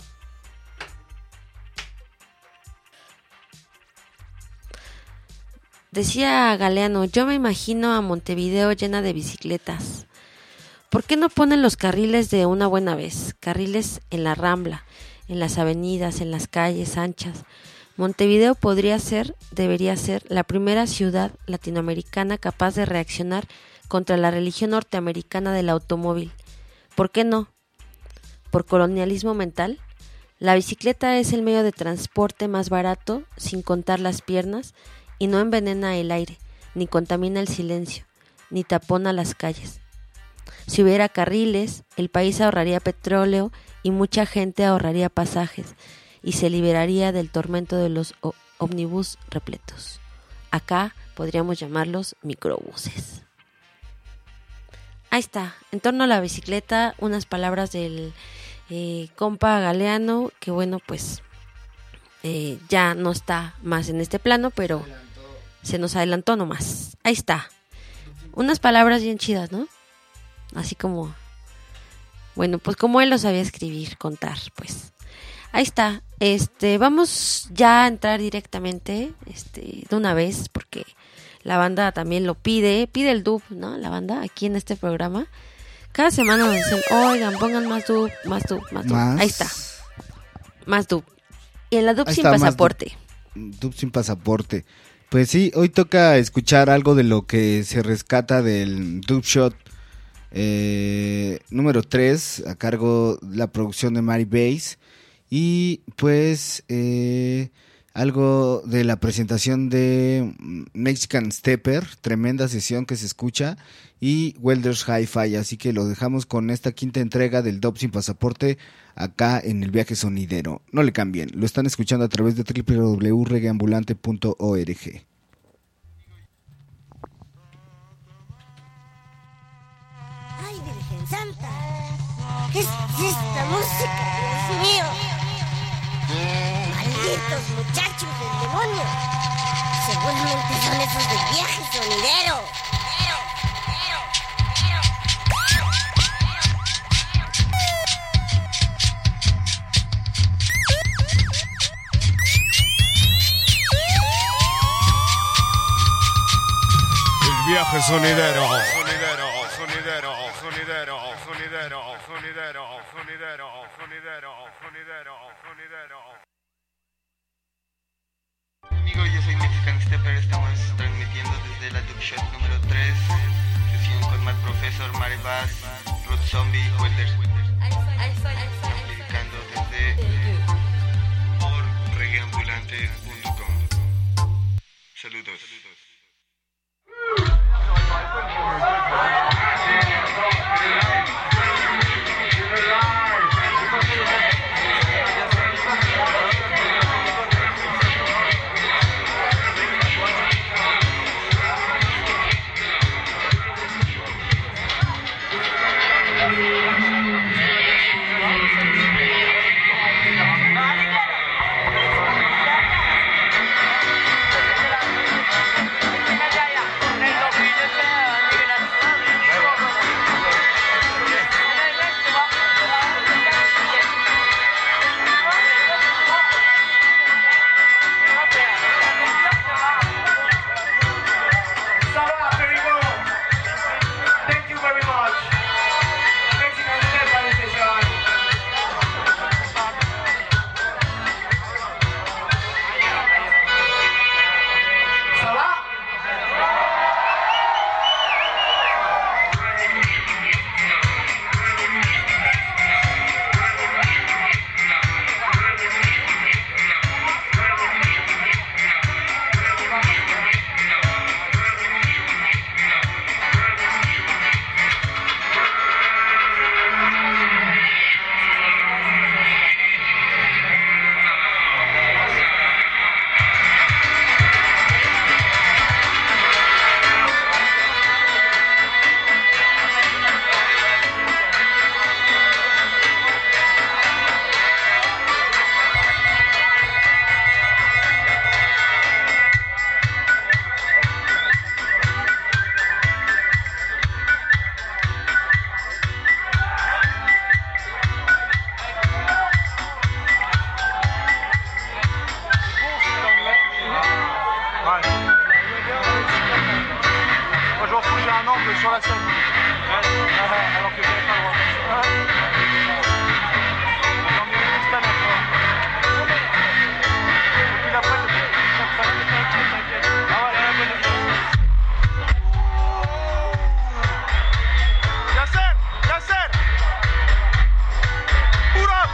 Decía Galeano, yo me imagino a Montevideo llena de bicicletas. ¿Por qué no ponen los carriles de una buena vez? Carriles en la Rambla, en las avenidas, en las calles anchas. Montevideo podría ser, debería ser, la primera ciudad latinoamericana capaz de reaccionar contra la religión norteamericana del automóvil. ¿Por qué no? ¿Por colonialismo mental? La bicicleta es el medio de transporte más barato, sin contar las piernas, y no envenena el aire, ni contamina el silencio, ni tapona las calles. Si hubiera carriles, el país ahorraría petróleo y mucha gente ahorraría pasajes, y se liberaría del tormento de los o- ómnibus repletos. Acá podríamos llamarlos microbuses. Ahí está, en torno a la bicicleta, unas palabras del eh, compa Galeano, que bueno, pues eh, ya no está más en este plano, pero se nos adelantó nomás. Ahí está, unas palabras bien chidas, ¿no? Así como, bueno, pues como él lo sabía escribir, contar, pues. Ahí está, este, vamos ya a entrar directamente, este, de una vez, porque la banda también lo pide, pide el dub, ¿no? La banda aquí en este programa. Cada semana nos dicen, oigan, pongan más dub, más dub, más dub. Más. Ahí está, más dub. Y en la dub Ahí sin está, más pasaporte. Dub, dub sin pasaporte. Pues sí, hoy toca escuchar algo de lo que se rescata del Dub Shot eh, número tres, a cargo de la producción de Mary Bass. Y pues eh, algo de la presentación de Mexican Stepper, tremenda sesión que se escucha, y Welders Hi-Fi, así que lo dejamos con esta quinta entrega del Dub sin pasaporte acá en el Viaje Sonidero. No le cambien, lo están escuchando a través de doble u doble u doble u punto reggae ambulante punto org. ¡Ay, Virgen Santa! ¿Qué es esta música, Dios mío? ¡Malditos muchachos del demonio! Seguramente son esos del Viaje Sonidero. El Viaje Sonidero. Sonidero, sonidero, sonidero, sonidero, sonidero, sonidero, sonidero, sonidero, sonidero. Amigos, yo soy Mexican Stepper, estamos transmitiendo desde la Dub Shot número tres, sesión con Mad Professor, Mary Bass, Root Zombie, Welders. Publicando desde por reggaeambulante punto com. Saludos. Sur la scène. Ouais. Alors que vous n'avez pas le droit. J'en ai une petite année. Et puis après, t'inquiète. Ah ouais, la bonne équipe. Yasser, Yasser. Oula.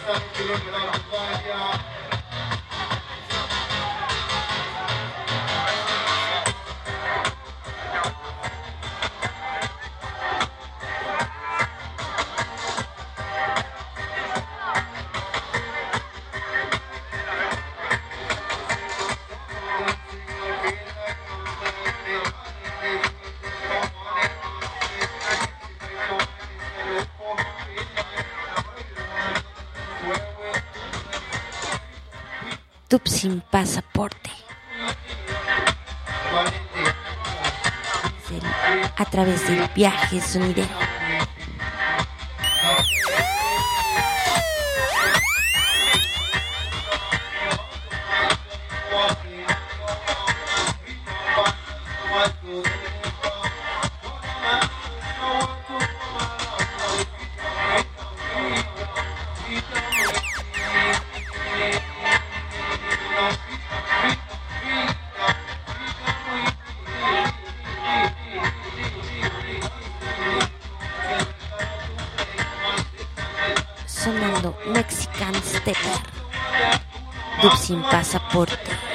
Tub sin pasaporte. A través del viaje sonidero. Sonando Mexican Stepper. Dub sin pasaporte.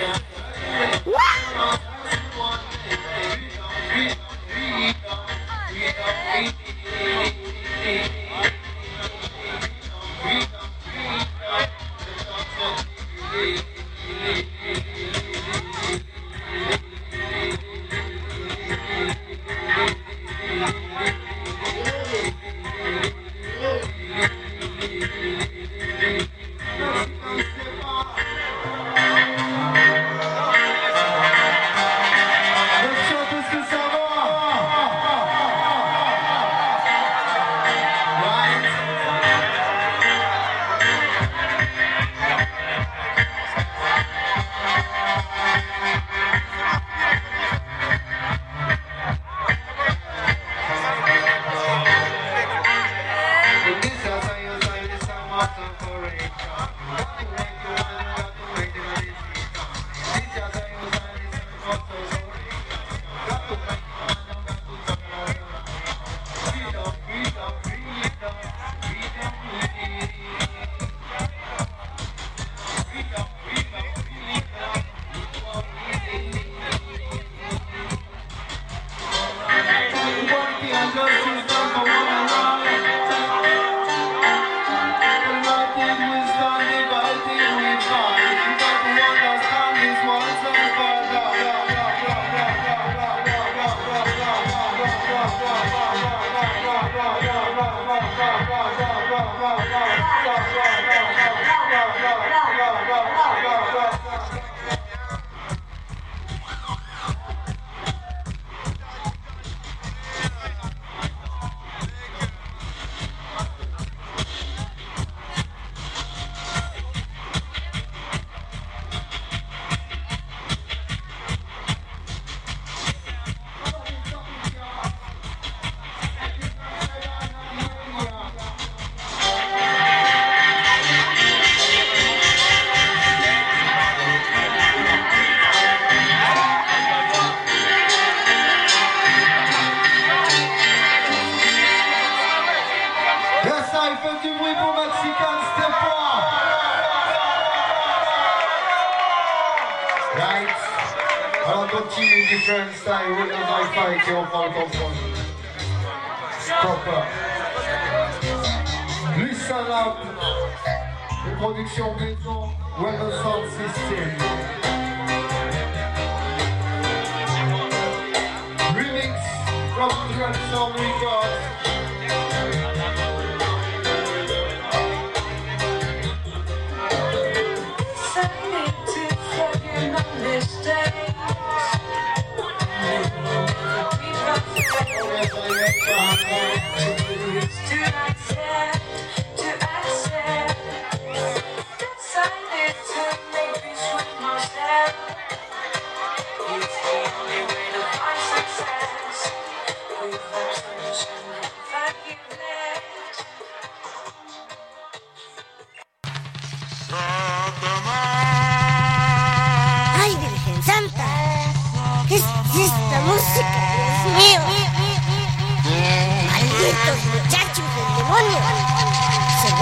¡Ay, Virgen Santa! ¿Qué es esta música, Dios mío? ¡Malditos muchachos del demonio!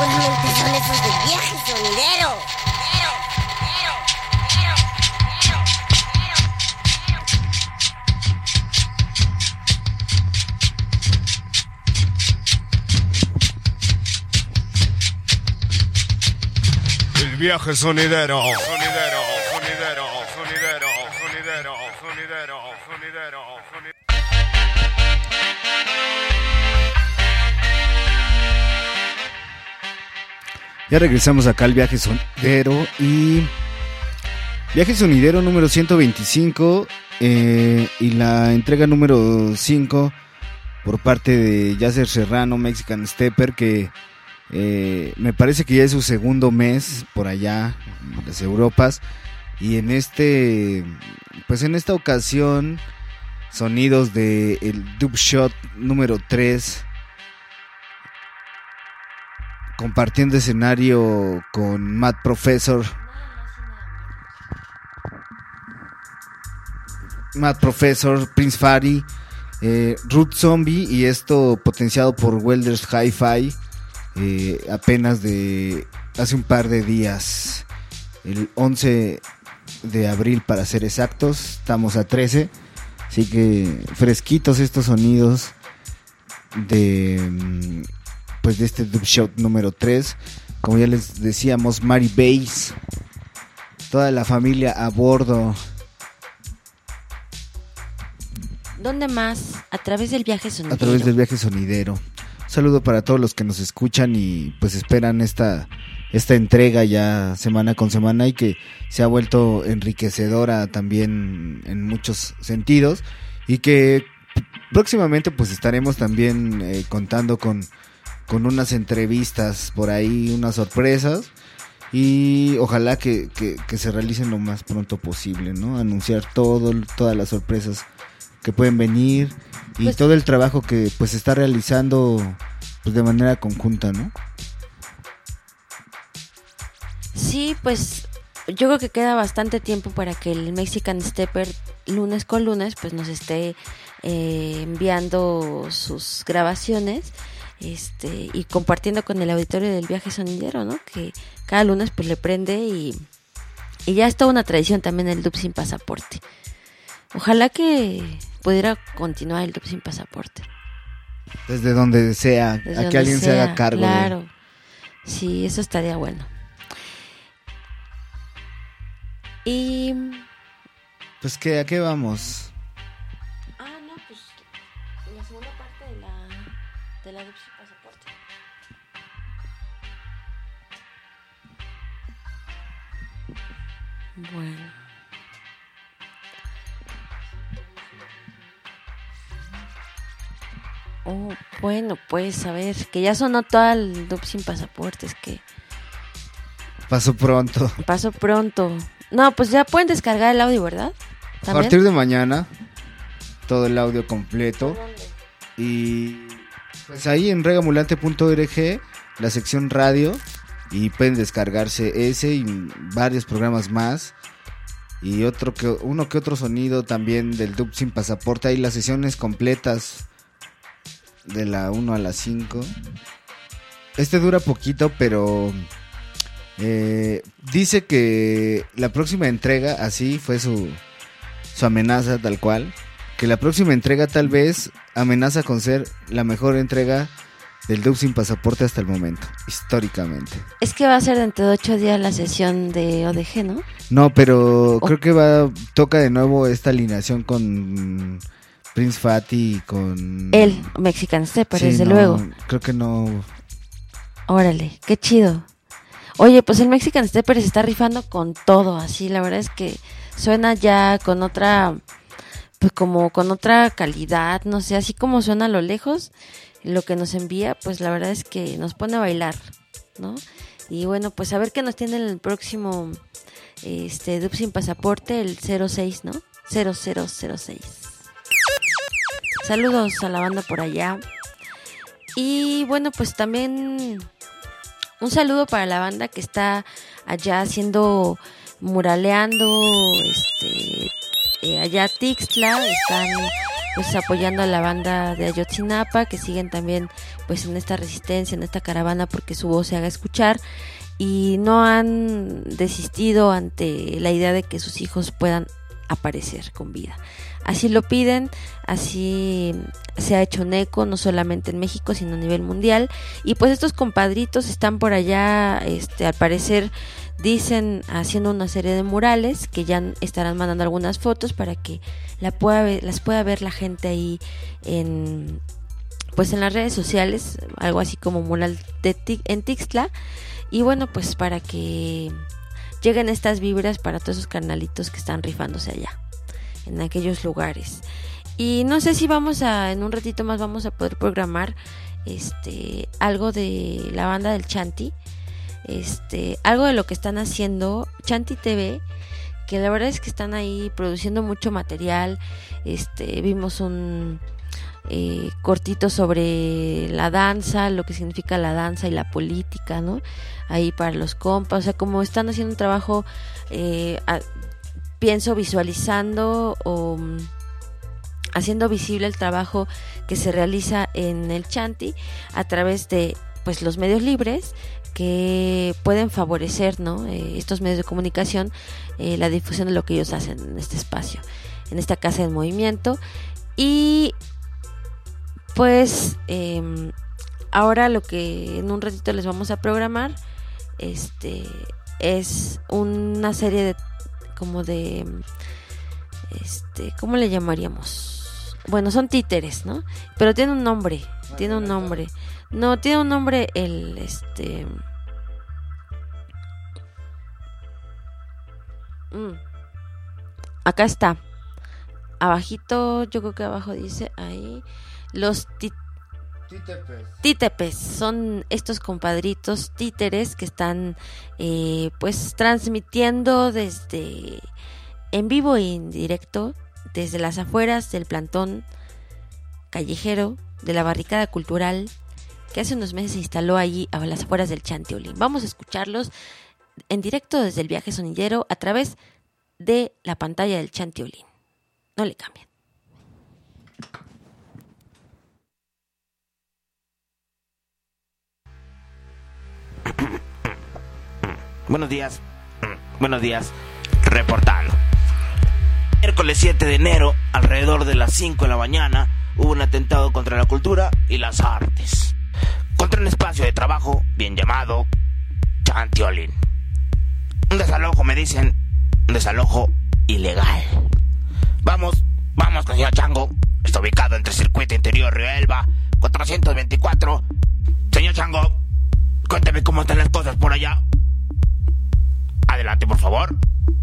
Seguramente son esos del viaje sonidero. El viaje sonidero. Sonidero, sonidero, sonidero, sonidero, sonidero, sonidero, sonidero. Ya regresamos acá al Viaje Sonidero y Viaje Sonidero número ciento veinticinco eh, y la entrega número cinco por parte de Yasser Serrano, Mexican Stepper, que eh, me parece que ya es su segundo mes por allá en las Europas, y en este, pues en esta ocasión, sonidos de el Dub Shot número tres, compartiendo escenario con Mad Professor, Mad Professor, Prince Fari, eh, Root Zombie, y esto potenciado por Welders Hi-Fi, eh, apenas de hace un par de días, el once de abril para ser exactos, estamos a trece, así que fresquitos estos sonidos de... pues de este Dub Shot número tres, como ya les decíamos, Mary Bass, toda la familia a bordo. ¿Dónde más? A través del viaje sonidero. A través del viaje sonidero. Un saludo para todos los que nos escuchan y pues esperan esta, esta entrega ya semana con semana, y que se ha vuelto enriquecedora también en muchos sentidos, y que próximamente pues estaremos también eh, contando con con unas entrevistas por ahí, unas sorpresas, y ojalá que, que, que se realicen lo más pronto posible, ¿no? Anunciar todo, todas las sorpresas que pueden venir y pues, todo el trabajo que pues se está realizando pues de manera conjunta, ¿no? Sí, pues yo creo que queda bastante tiempo para que el Mexican Stepper lunes con lunes pues nos esté eh, enviando sus grabaciones. Este, y compartiendo con el auditorio del viaje sonidero, ¿no? Que cada lunes pues le prende y, y ya es toda una tradición también el Dub sin pasaporte. Ojalá que pudiera continuar el Dub sin pasaporte. Desde donde sea, Desde a que donde alguien sea, se haga cargo. Claro, de... sí, eso estaría bueno. Y... pues que, ¿a qué vamos? Ah, no, pues la segunda parte de la, de la Dub sin pasaporte. Bueno. Oh, bueno, pues a ver, que ya sonó todo el Dub sin pasaportes, que pasó pronto. Pasó pronto. No, pues ya pueden descargar el audio, ¿verdad? ¿También? A partir de mañana, todo el audio completo. Y pues ahí en regamulante punto org, la sección radio, y pueden descargarse ese y varios programas más. Y otro que uno que otro sonido también del Dub sin pasaporte. Hay las sesiones completas de la uno a la cinco. Este dura poquito, pero eh, dice que la próxima entrega, así fue su, su amenaza tal cual, que la próxima entrega tal vez amenaza con ser la mejor entrega del Dub sin pasaporte hasta el momento, históricamente. Es que va a ser dentro de ocho días la sesión de O D G, ¿no? No, pero oh. creo que va toca de nuevo esta alineación con Prince Fati y con... El Mexican Stepper, sí, desde no, luego. Creo que no... Órale, qué chido. Oye, pues el Mexican Stepper se está rifando con todo, así, la verdad es que suena ya con otra, pues como con otra calidad, no sé, así como suena a lo lejos, lo que nos envía, pues la verdad es que nos pone a bailar, ¿no? Y bueno, pues a ver qué nos tiene el próximo, este, Dub sin pasaporte, el cero seis, ¿no? cero cero cero seis. Saludos a la banda por allá. Y bueno, pues también un saludo para la banda que está allá haciendo, muraleando, este, eh, allá Tixtla, están pues apoyando a la banda de Ayotzinapa, que siguen también pues en esta resistencia, en esta caravana, porque su voz se haga escuchar, y no han desistido ante la idea de que sus hijos puedan aparecer con vida. Así lo piden, así se ha hecho un eco, no solamente en México, sino a nivel mundial. Y pues estos compadritos están por allá, este, al parecer dicen, haciendo una serie de murales, que ya estarán mandando algunas fotos para que la pueda ver, las pueda ver la gente ahí en, pues en las redes sociales, algo así como mural de Ti- en Tixtla. Y bueno, pues para que lleguen estas vibras para todos esos carnalitos que están rifándose allá, en aquellos lugares. Y no sé si vamos a, en un ratito más vamos a poder programar este algo de la banda del Chanti, este algo de lo que están haciendo Chanti T V, que la verdad es que están ahí produciendo mucho material. Este vimos un eh, cortito sobre la danza, lo que significa la danza y la política, ¿no? Ahí para los compas, o sea, como están haciendo un trabajo, eh, a, pienso visualizando o um, haciendo visible el trabajo que se realiza en el Chanti a través de pues los medios libres, que pueden favorecer, ¿no? Eh, estos medios de comunicación, eh, la difusión de lo que ellos hacen en este espacio, en esta casa del movimiento. Y pues eh, ahora lo que en un ratito les vamos a programar este es una serie de como de este ¿cómo le llamaríamos? Bueno, son títeres, ¿no? Pero tiene un nombre, tiene un nombre. No, tiene un nombre el este mm. Acá está. Abajito, yo creo que abajo dice ahí los títeres. Títepes. Títepes son estos compadritos títeres que están eh, pues transmitiendo desde en vivo y en directo desde las afueras del plantón callejero de la barricada cultural que hace unos meses se instaló allí a las afueras del Chantiolín. Vamos a escucharlos en directo desde el viaje sonidero a través de la pantalla del Chantiolín. No le cambien. Buenos días, buenos días, reportando. Miércoles siete de enero, alrededor de las cinco de la mañana, hubo un atentado contra la cultura y las artes, contra un espacio de trabajo bien llamado Chantiolín. Un desalojo, me dicen, un desalojo ilegal. Vamos, vamos con el señor Chango. Está ubicado entre Circuito Interior Río Elba, cuatrocientos veinticuatro. Señor Chango, cuénteme cómo están las cosas por allá. Adelante, por favor.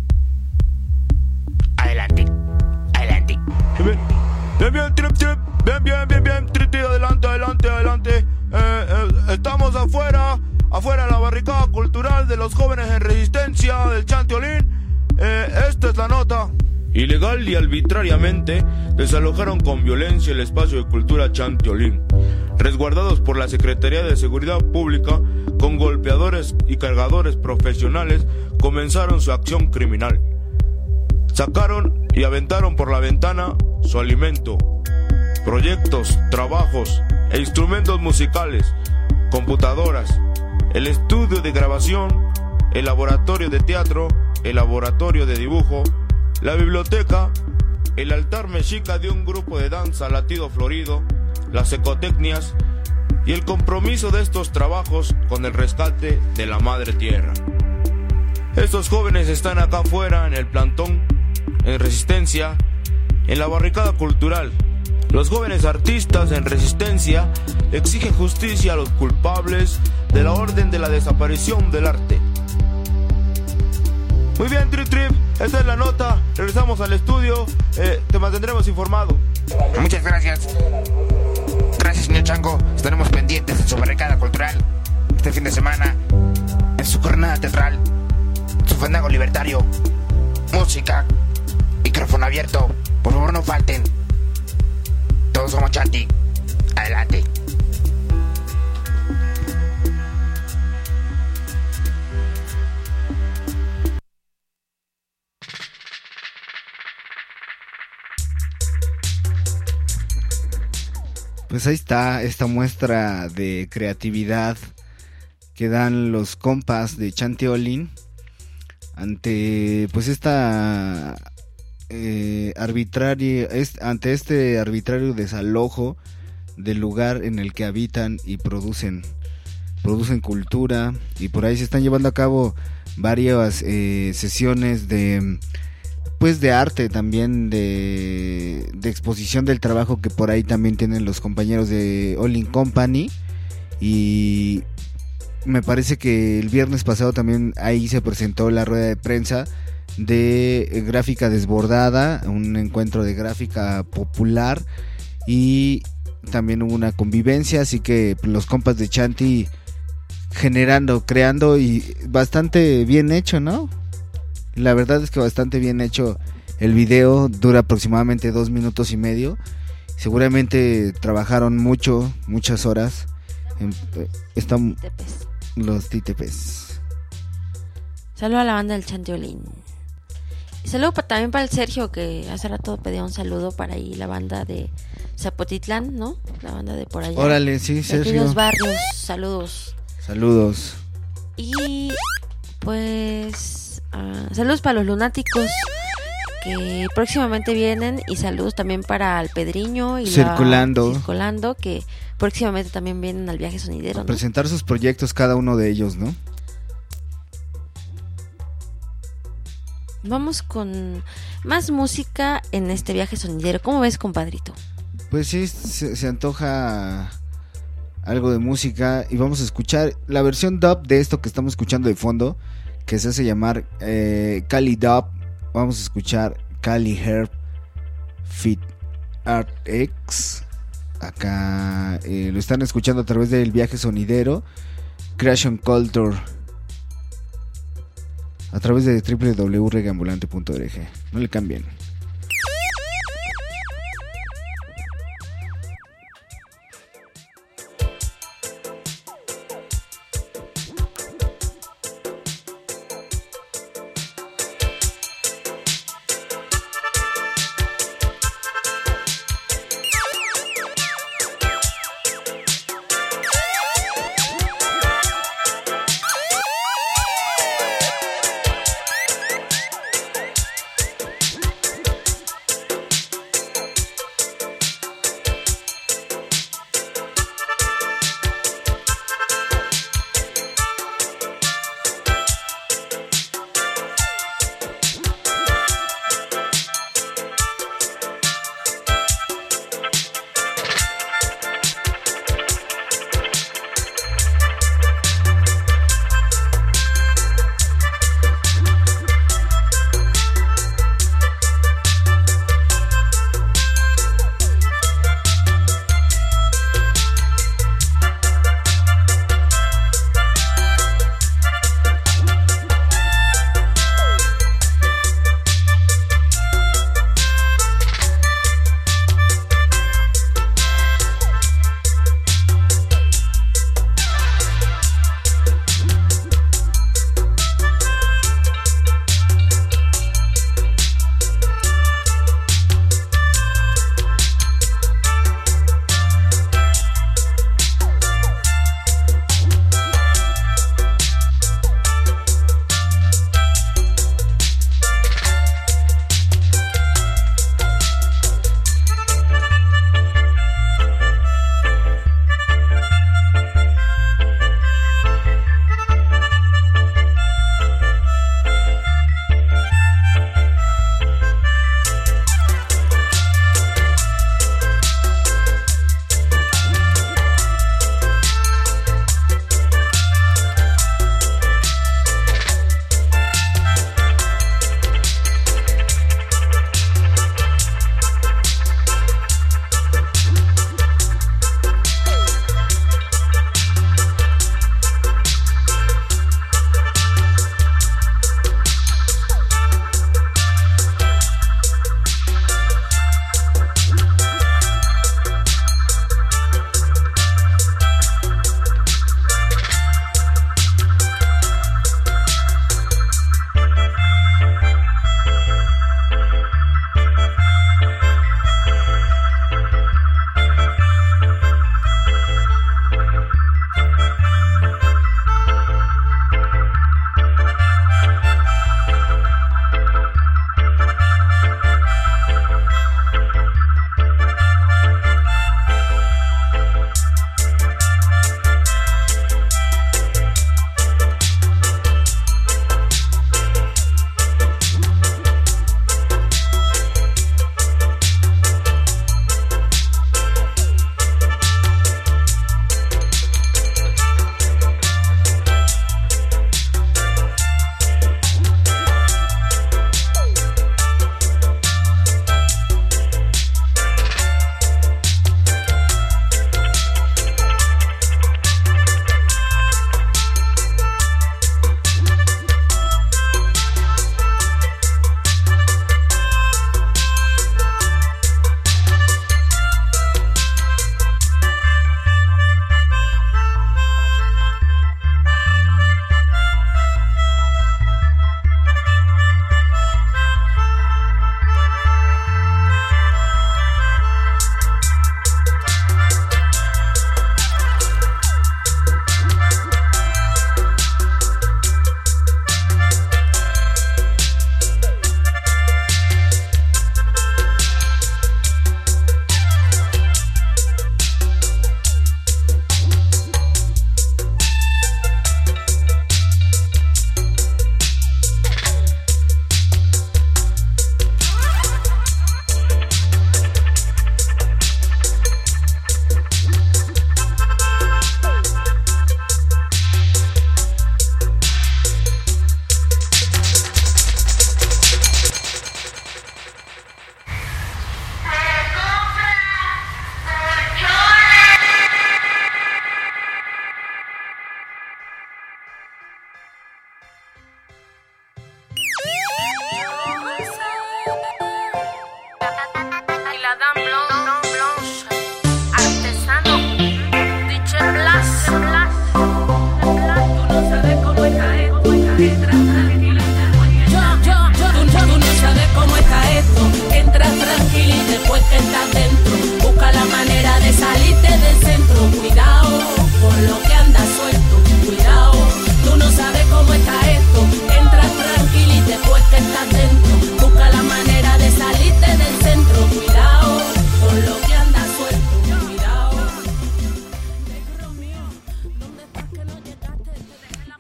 Adelante, adelante. Bien, bien, bien, trip, trip. Bien, bien, bien, bien, trip, trip. Adelante, adelante, adelante. Eh, eh, estamos afuera, afuera de la barricada cultural de los jóvenes en resistencia del Chantiolín. Eh, esta es la nota. Ilegal y arbitrariamente desalojaron con violencia el espacio de cultura Chantiolín, resguardados por la Secretaría de Seguridad Pública, con golpeadores y cargadores profesionales, comenzaron su acción criminal. Sacaron y aventaron por la ventana su alimento, proyectos, trabajos e instrumentos musicales, computadoras, el estudio de grabación, el laboratorio de teatro, el laboratorio de dibujo, la biblioteca, el altar mexica de un grupo de danza latido florido, las ecotecnias y el compromiso de estos trabajos con el rescate de la madre tierra. Estos jóvenes están acá afuera en el plantón, en resistencia, en la barricada cultural. Los jóvenes artistas en resistencia exigen justicia a los culpables de la orden de la desaparición del arte. Muy bien, Trip Trip, esta es la nota. Regresamos al estudio, eh, te mantendremos informado. Muchas gracias. Gracias, señor Chango. Estaremos pendientes de su barricada cultural este fin de semana, en su jornada teatral, su fandango libertario, música, micrófono abierto. Por favor, no falten. Todos somos Chanti. Adelante. Pues ahí está esta muestra de creatividad que dan los compas de Chanteolín ante pues esta eh, arbitraria es, ante este arbitrario desalojo del lugar en el que habitan y producen producen cultura, y por ahí se están llevando a cabo varias eh, sesiones de pues de arte también, de, de exposición del trabajo que por ahí también tienen los compañeros de All In Company. Y me parece que el viernes pasado también ahí se presentó la rueda de prensa de gráfica desbordada, un encuentro de gráfica popular, y también hubo una convivencia, así que los compas de Chanti generando, creando, y bastante bien hecho, ¿no? La verdad es que bastante bien hecho el video, dura aproximadamente dos minutos y medio. Seguramente trabajaron mucho, muchas horas. En, están los T T Ps. Saludo a la banda del Chanteolín. Y saludo pa, también para el Sergio, que hace rato pedía un saludo para ahí, la banda de Zapotitlán, ¿no? La banda de por allá. Órale, sí, Sergio. De aquellos barrios, saludos. Saludos. Y pues uh, saludos para los lunáticos que próximamente vienen, y saludos también para el Pedriño y Circulando. La, Circulando, que próximamente también vienen al viaje sonidero, ¿no? Presentar sus proyectos cada uno de ellos, ¿no? Vamos con más música en este viaje sonidero. ¿Cómo ves, compadrito? Pues sí, se, se antoja algo de música, y vamos a escuchar la versión dub de esto que estamos escuchando de fondo, que se hace llamar eh, Cali Dub. Vamos a escuchar Cali Herb Fit Art X. Acá eh, lo están escuchando a través del viaje sonidero Creation Culture, a través de doble u doble u doble u punto reggae ambulante punto org. No le cambien.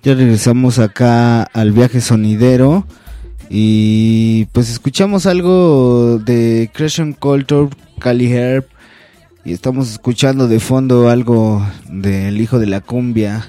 Ya regresamos acá al viaje sonidero y pues escuchamos algo de Creation Culture, Cali Herb, y estamos escuchando de fondo algo del hijo de la cumbia.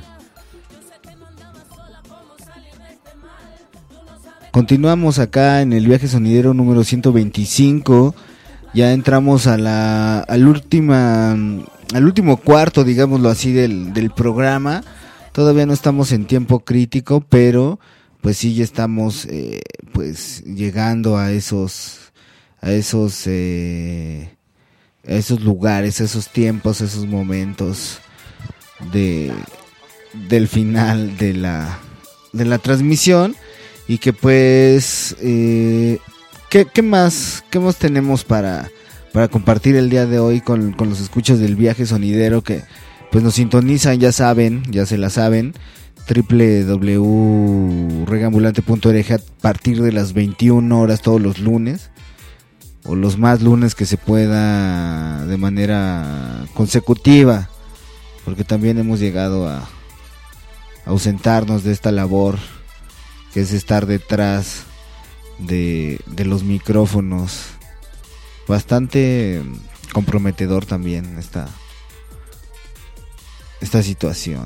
Continuamos acá en el viaje sonidero número ciento veinticinco. Ya entramos a la al última al último cuarto, digámoslo así, del, del programa. Todavía no estamos en tiempo crítico, pero pues sí ya estamos eh, pues llegando a esos a esos eh, a esos lugares, a esos tiempos, a esos momentos de del final de la de la transmisión. Y que pues eh, ¿qué, qué más qué más tenemos para para compartir el día de hoy con, con los escuchas del viaje sonidero que pues nos sintonizan, ya saben, ya se la saben, doble u doble u doble u punto reggae ambulante punto org a partir de las veintiuna horas todos los lunes, o los más lunes que se pueda de manera consecutiva, porque también hemos llegado a, a ausentarnos de esta labor que es estar detrás de, de los micrófonos. Bastante comprometedor también esta, esta situación.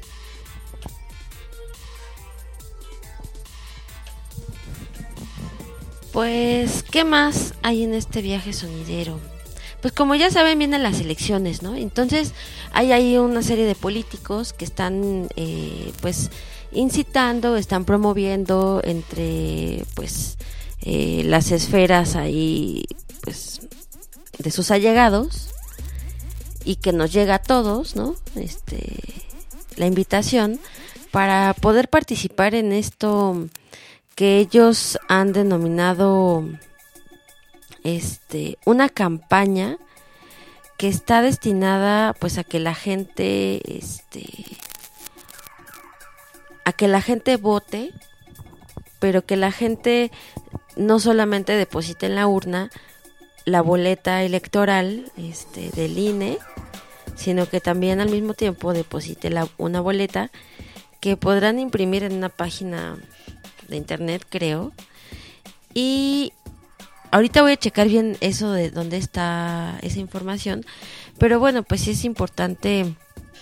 Pues, ¿qué más hay en este viaje sonidero? Pues como ya saben, vienen las elecciones, ¿no? Entonces hay ahí una serie de políticos que están, eh, pues, incitando, están promoviendo entre pues eh, las esferas ahí pues de sus allegados, y que nos llega a todos, ¿no? Este la invitación para poder participar en esto que ellos han denominado este una campaña que está destinada pues a que la gente este a que la gente vote, pero que la gente no solamente deposite en la urna la boleta electoral este del I N E, sino que también al mismo tiempo deposite la, una boleta que podrán imprimir en una página de internet, creo. Y ahorita voy a checar bien eso de dónde está esa información, pero bueno, pues sí es importante.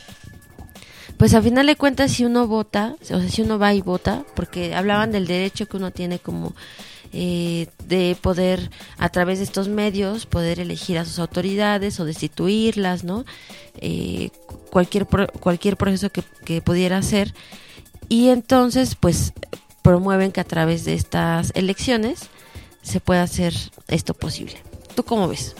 Pues a final de cuentas, si uno vota, o sea, si uno va y vota, porque hablaban del derecho que uno tiene como eh, de poder, a través de estos medios, poder elegir a sus autoridades o destituirlas, ¿no? Eh, cualquier pro, cualquier proceso que, que pudiera hacer. Y entonces, pues, promueven que a través de estas elecciones se pueda hacer esto posible. ¿Tú cómo ves?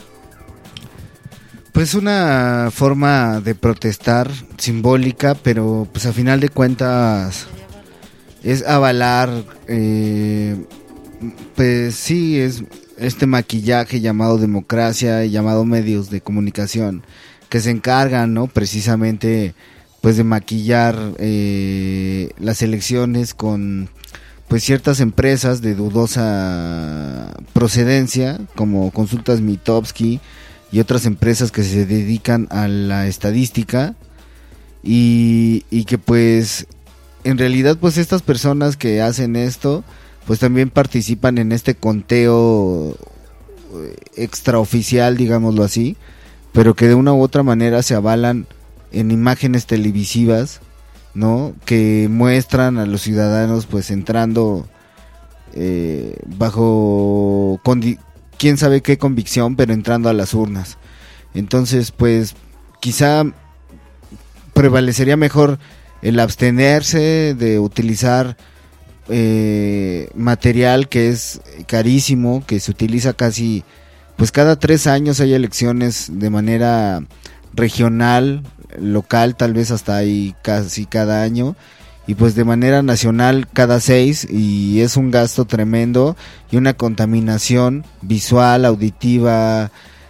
Pues una forma de protestar simbólica, pero pues a final de cuentas es avalar, eh, pues sí, es este maquillaje llamado democracia y llamado medios de comunicación que se encargan, ¿no? Precisamente pues de maquillar eh, las elecciones con pues ciertas empresas de dudosa procedencia, como Consultas Mitofsky y otras empresas que se dedican a la estadística, y, y que pues en realidad pues estas personas que hacen esto pues también participan en este conteo extraoficial, digámoslo así, pero que de una u otra manera se avalan en imágenes televisivas, ¿no? Que muestran a los ciudadanos pues entrando eh, bajo condi- quién sabe qué convicción, pero entrando a las urnas. Entonces pues quizá prevalecería mejor el abstenerse de utilizar eh, material que es carísimo, que se utiliza casi pues cada tres años. Hay elecciones de manera regional, local, tal vez hasta ahí casi cada año, y pues de manera nacional cada seis, y es un gasto tremendo y una contaminación visual, auditiva,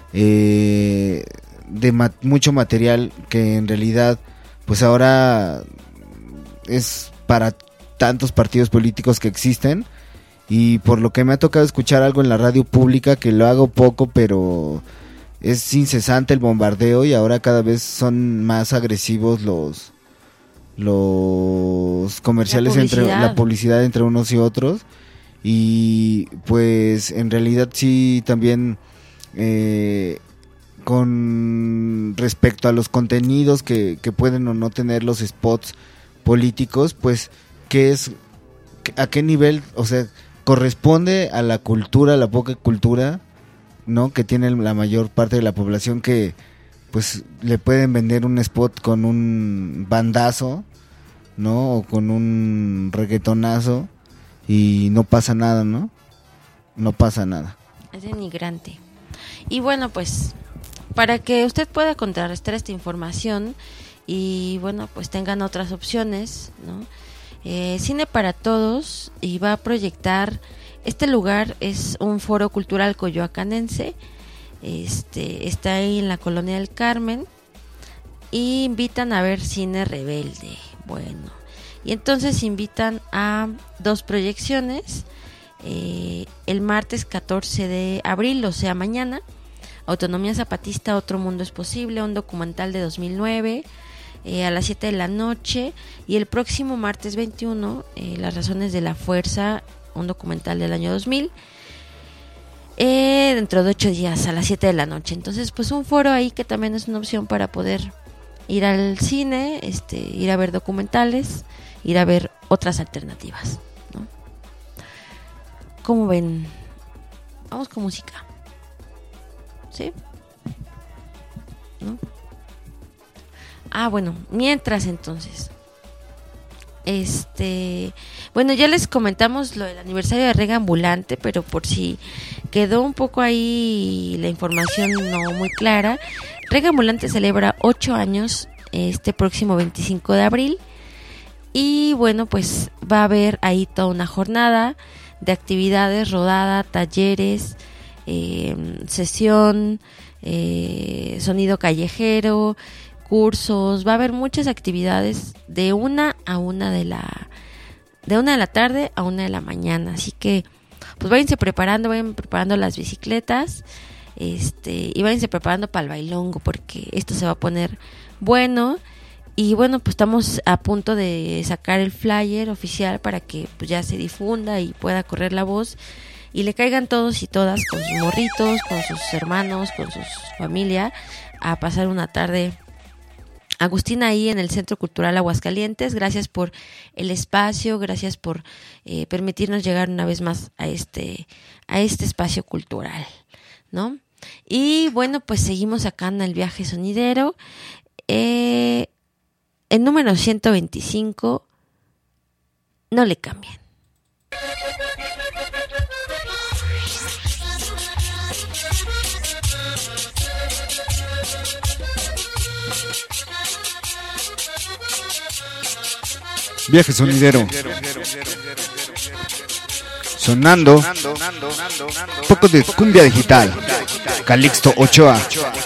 eh, de ma- mucho material que en realidad pues ahora es para tantos partidos políticos que existen. Y por lo que me ha tocado escuchar algo en la radio pública, que lo hago poco, pero es incesante el bombardeo, y ahora cada vez son más agresivos los los comerciales, La entre publicidad. la publicidad entre unos y otros, y pues en realidad sí también eh, con respecto a los contenidos que, que pueden o no tener los spots políticos, pues qué es, a qué nivel, o sea, corresponde a la cultura, la poca cultura, ¿no?, que tiene la mayor parte de la población, que pues le pueden vender un spot con un bandazo, ¿no?, o con un reggaetonazo y no pasa nada, ¿no? No pasa nada. Es denigrante. Y bueno, pues para que usted pueda contrarrestar esta información y bueno, pues tengan otras opciones, ¿no? Eh, Cine para Todos, y va a proyectar, este lugar es un foro cultural coyoacanense, este está ahí en la Colonia del Carmen, y invitan a ver cine rebelde. Bueno, y entonces invitan a dos proyecciones, eh, el martes catorce de abril, o sea mañana, Autonomía Zapatista, Otro Mundo es Posible, un documental de dos mil nueve, eh, a las siete de la noche, y el próximo martes veintiuno, eh, Las Razones de la Fuerza, un documental del año dos mil, eh, dentro de ocho días a las siete de la noche. Entonces pues un foro ahí que también es una opción para poder ir al cine, este, ir a ver documentales, ir a ver otras alternativas, ¿no? ¿Cómo ven? Vamos con música, ¿sí? ¿No? Ah, bueno, mientras entonces, este, bueno, ya les comentamos lo del aniversario de Rega Ambulante, pero por si quedó un poco ahí la información no muy clara, Rega Ambulante celebra ocho años este próximo veinticinco de abril, y bueno, pues va a haber ahí toda una jornada de actividades, rodada, talleres, eh, sesión, eh, sonido callejero, cursos, va a haber muchas actividades de una a una de la de una de la tarde a una de la mañana, así que pues váyanse preparando, vayan preparando las bicicletas, este, y váyanse preparando para el bailongo, porque esto se va a poner bueno. Y bueno, pues estamos a punto de sacar el flyer oficial para que pues ya se difunda y pueda correr la voz y le caigan todos y todas con sus morritos, con sus hermanos, con su familia, a pasar una tarde Agustina ahí en el Centro Cultural Aguascalientes. Gracias por el espacio, gracias por eh, permitirnos llegar una vez más a este a este espacio cultural, ¿no? Y bueno, pues seguimos acá en el viaje sonidero. Eh, el número ciento veinticinco, no le cambien. Viaje sonidero. Sonando un poco de cumbia digital. Calixto Ochoa.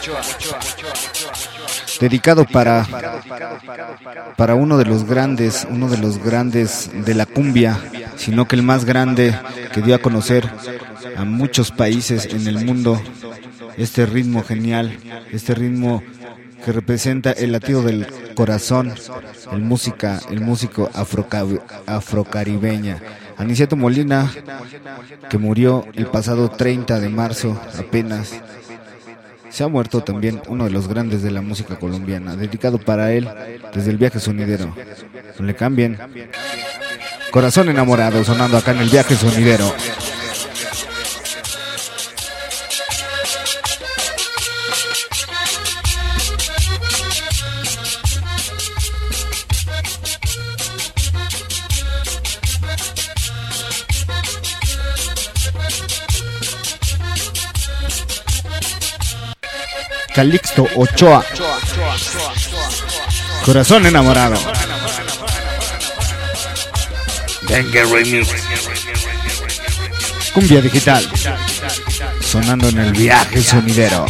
Dedicado para para uno de los grandes, uno de los grandes de la cumbia, sino que el más grande, que dio a conocer a muchos países en el mundo este ritmo genial, este ritmo que representa el latido del corazón, el música, el músico afroca, afrocaribeña. Aniceto Molina, que murió el pasado treinta de marzo apenas. Se ha muerto también uno de los grandes de la música colombiana, dedicado para él desde el viaje sonidero. No le cambien. Corazón enamorado, sonando acá en el viaje sonidero. Calixto Ochoa. Corazón enamorado. Dengue Remix. Cumbia digital. Sonando en el viaje sonidero.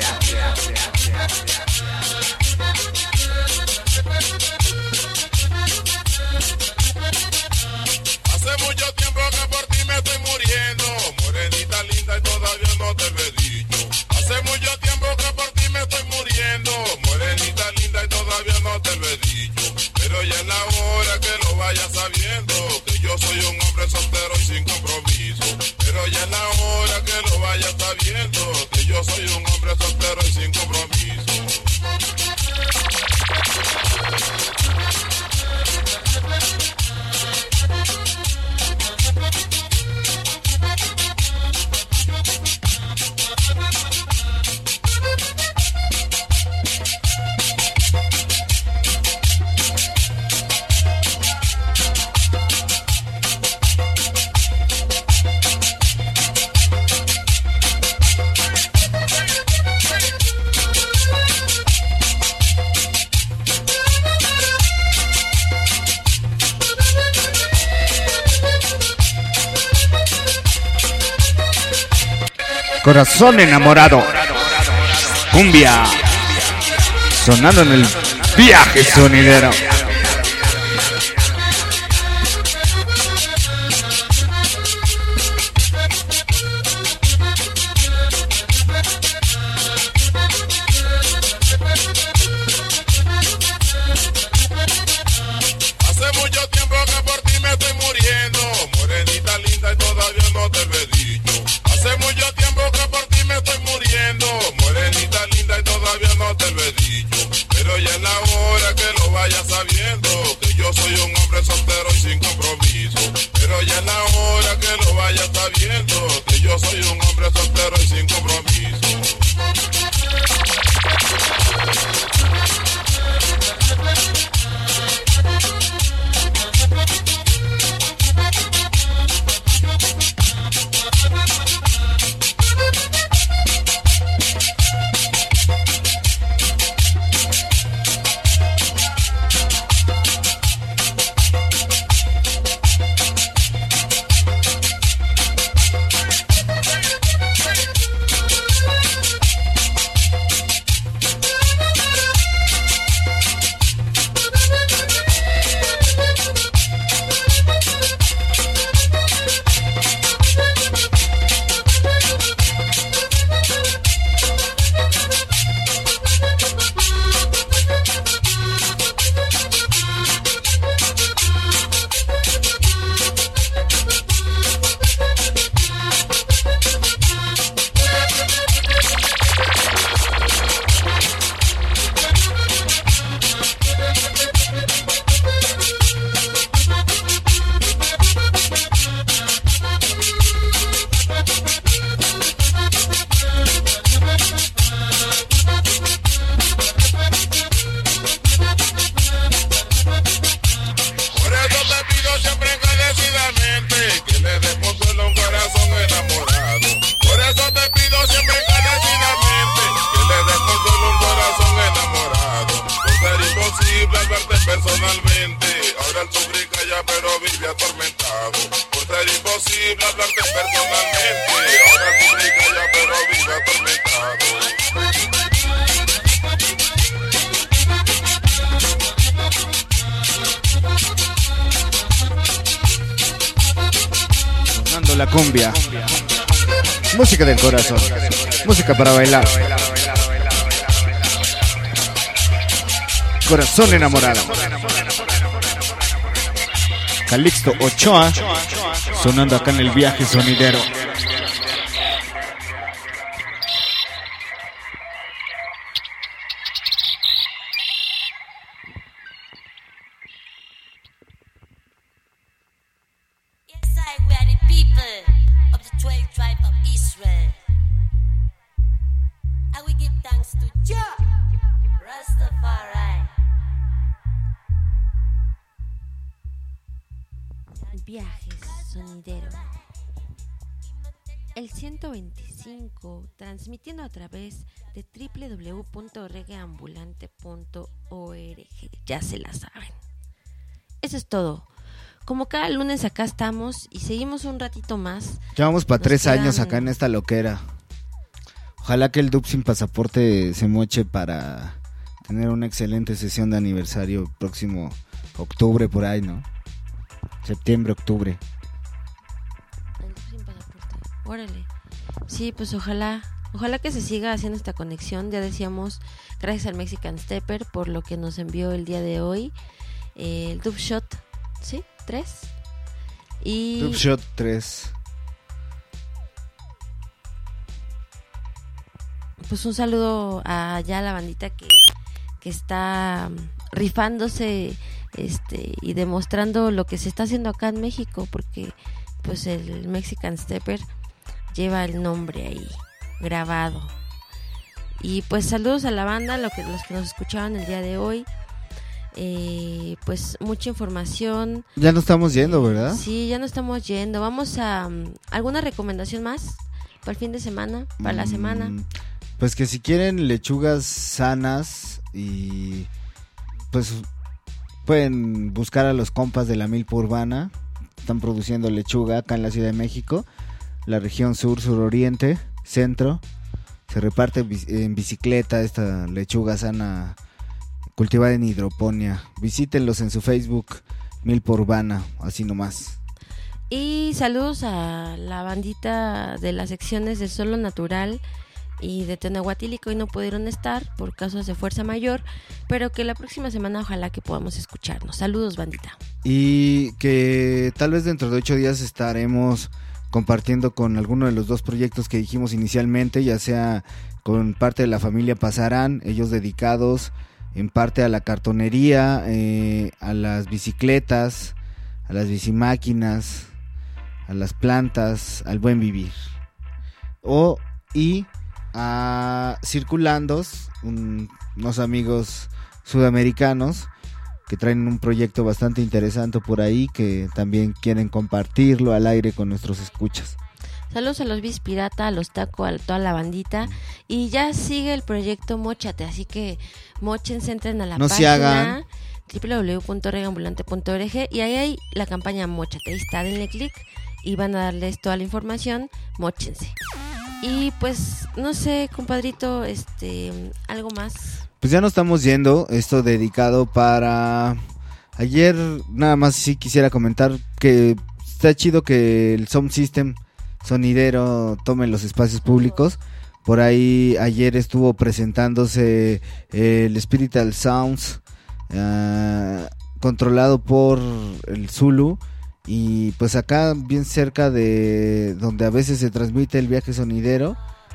Hace mucho tiempo que por ti me estoy muriendo, morenita linda y todavía no te lo he dicho. Hace mucho tiempo que por ti me estoy muriendo, morenita linda y todavía no te lo he dicho. Pero ya soy un hombre soltero y sin compromiso. Pero ya es la hora que lo vaya sabiendo, que yo soy un hombre soltero y sin compromiso. Corazón enamorado. Cumbia. Sonando en el viaje sonidero. Hace mucho tiempo que por ti me estoy muriendo, morenita linda y todavía no te lo he dicho. Hace mucho tiempo que por ti me estoy muriendo, morenita linda y todavía no te lo he dicho. Pero ya es la hora que lo vayas sabiendo, que yo soy un hombre soltero y sin compromiso. Pero ya es la hora que lo vayas sabiendo, que yo soy un hombre soltero y sin compromiso. Personalmente, ahora el sufrica ya pero vive atormentado. Por ser imposible hablarte personalmente, ahora el sufrica ya pero vive atormentado. Sonando la cumbia. Música del corazón. Música para bailar. Corazón enamorado. Calixto Ochoa, sonando acá en el viaje sonidero. Viajes sonidero. El ciento veinticinco, transmitiendo a través de doble u doble u doble u punto reggaeambulante punto org. Ya se la saben. Eso es todo. Como cada lunes acá estamos y seguimos un ratito más. Llevamos para tres quedan... años acá en esta loquera. Ojalá que el Dub sin pasaporte se moche para tener una excelente sesión de aniversario próximo octubre por ahí, ¿no? Septiembre, octubre. El Dub sin pasaporte. Órale. Sí, pues ojalá, ojalá que se siga haciendo esta conexión. Ya decíamos, gracias al Mexican Stepper por lo que nos envió el día de hoy. Eh, el Dub Shot, ¿sí? ¿Tres? Y Tube Shot tres. Pues un saludo a ya la bandita que, que está rifándose este y demostrando lo que se está haciendo acá en México, porque pues el Mexican Stepper lleva el nombre ahí grabado. Y pues saludos a la banda, lo que, los que nos escuchaban el día de hoy. Eh, pues mucha información. Ya no estamos yendo, ¿verdad? Sí, ya no estamos yendo. Vamos a um, ¿alguna recomendación más para el fin de semana, para mm, la semana? Pues que si quieren lechugas sanas y pues pueden buscar a los compas de la Milpa Urbana. Están produciendo lechuga acá en la Ciudad de México, la región sur, suroriente, centro. Se reparte en bicicleta esta lechuga sana cultivada en hidroponía. Visítenlos en su Facebook, Milpa Urbana, así nomás. Y saludos a la bandita de las secciones de Solo Natural y de Tenahuatili, que hoy no pudieron estar por casos de fuerza mayor, pero que la próxima semana ojalá que podamos escucharnos. Saludos, bandita. Y que tal vez dentro de ocho días estaremos compartiendo con alguno de los dos proyectos que dijimos inicialmente, ya sea con parte de la familia Pasarán, ellos dedicados en parte a la cartonería, eh, a las bicicletas, a las bicimáquinas, a las plantas, al buen vivir. O y a Circulandos, un, unos amigos sudamericanos que traen un proyecto bastante interesante por ahí, que también quieren compartirlo al aire con nuestros escuchas. Saludos a los Bis Pirata, a los Taco, a toda la bandita. Y ya sigue el proyecto Móchate, así que móchense, entren a la no página doble u doble u doble u punto reggaeambulante punto org y ahí hay la campaña Móchate. Ahí está, denle clic y van a darles toda la información. Móchense. Y pues, no sé, compadrito, este, algo más. Pues ya nos estamos yendo, esto dedicado para... Ayer nada más sí quisiera comentar que está chido que el Sound System sonidero tome los espacios públicos. Por ahí ayer estuvo presentándose el Spiritual Sounds, uh, controlado por el Zulu. Y pues acá bien cerca de donde a veces se transmite el viaje sonidero,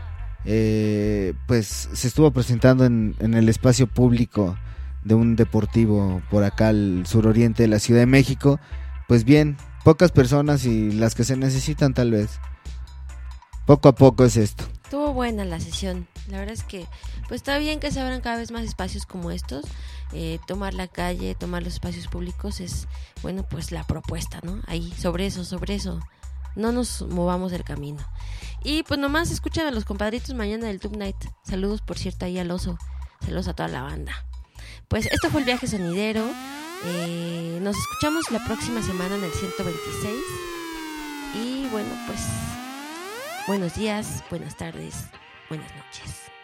eh, pues se estuvo presentando en, en el espacio público de un deportivo por acá al suroriente de la Ciudad de México. Pues bien, pocas personas y las que se necesitan tal vez. Poco a poco es esto. Estuvo buena la sesión. La verdad es que pues está bien que se abran cada vez más espacios como estos. Eh, tomar la calle, tomar los espacios públicos es, bueno, pues la propuesta, ¿no? Ahí, sobre eso, sobre eso. No nos movamos del camino. Y pues nomás escuchan a los compadritos mañana del Tube Night. Saludos, por cierto, ahí al oso. Saludos a toda la banda. Pues esto fue el viaje sonidero. Eh, nos escuchamos la próxima semana en el ciento veintiséis. Y bueno, pues buenos días, buenas tardes, buenas noches.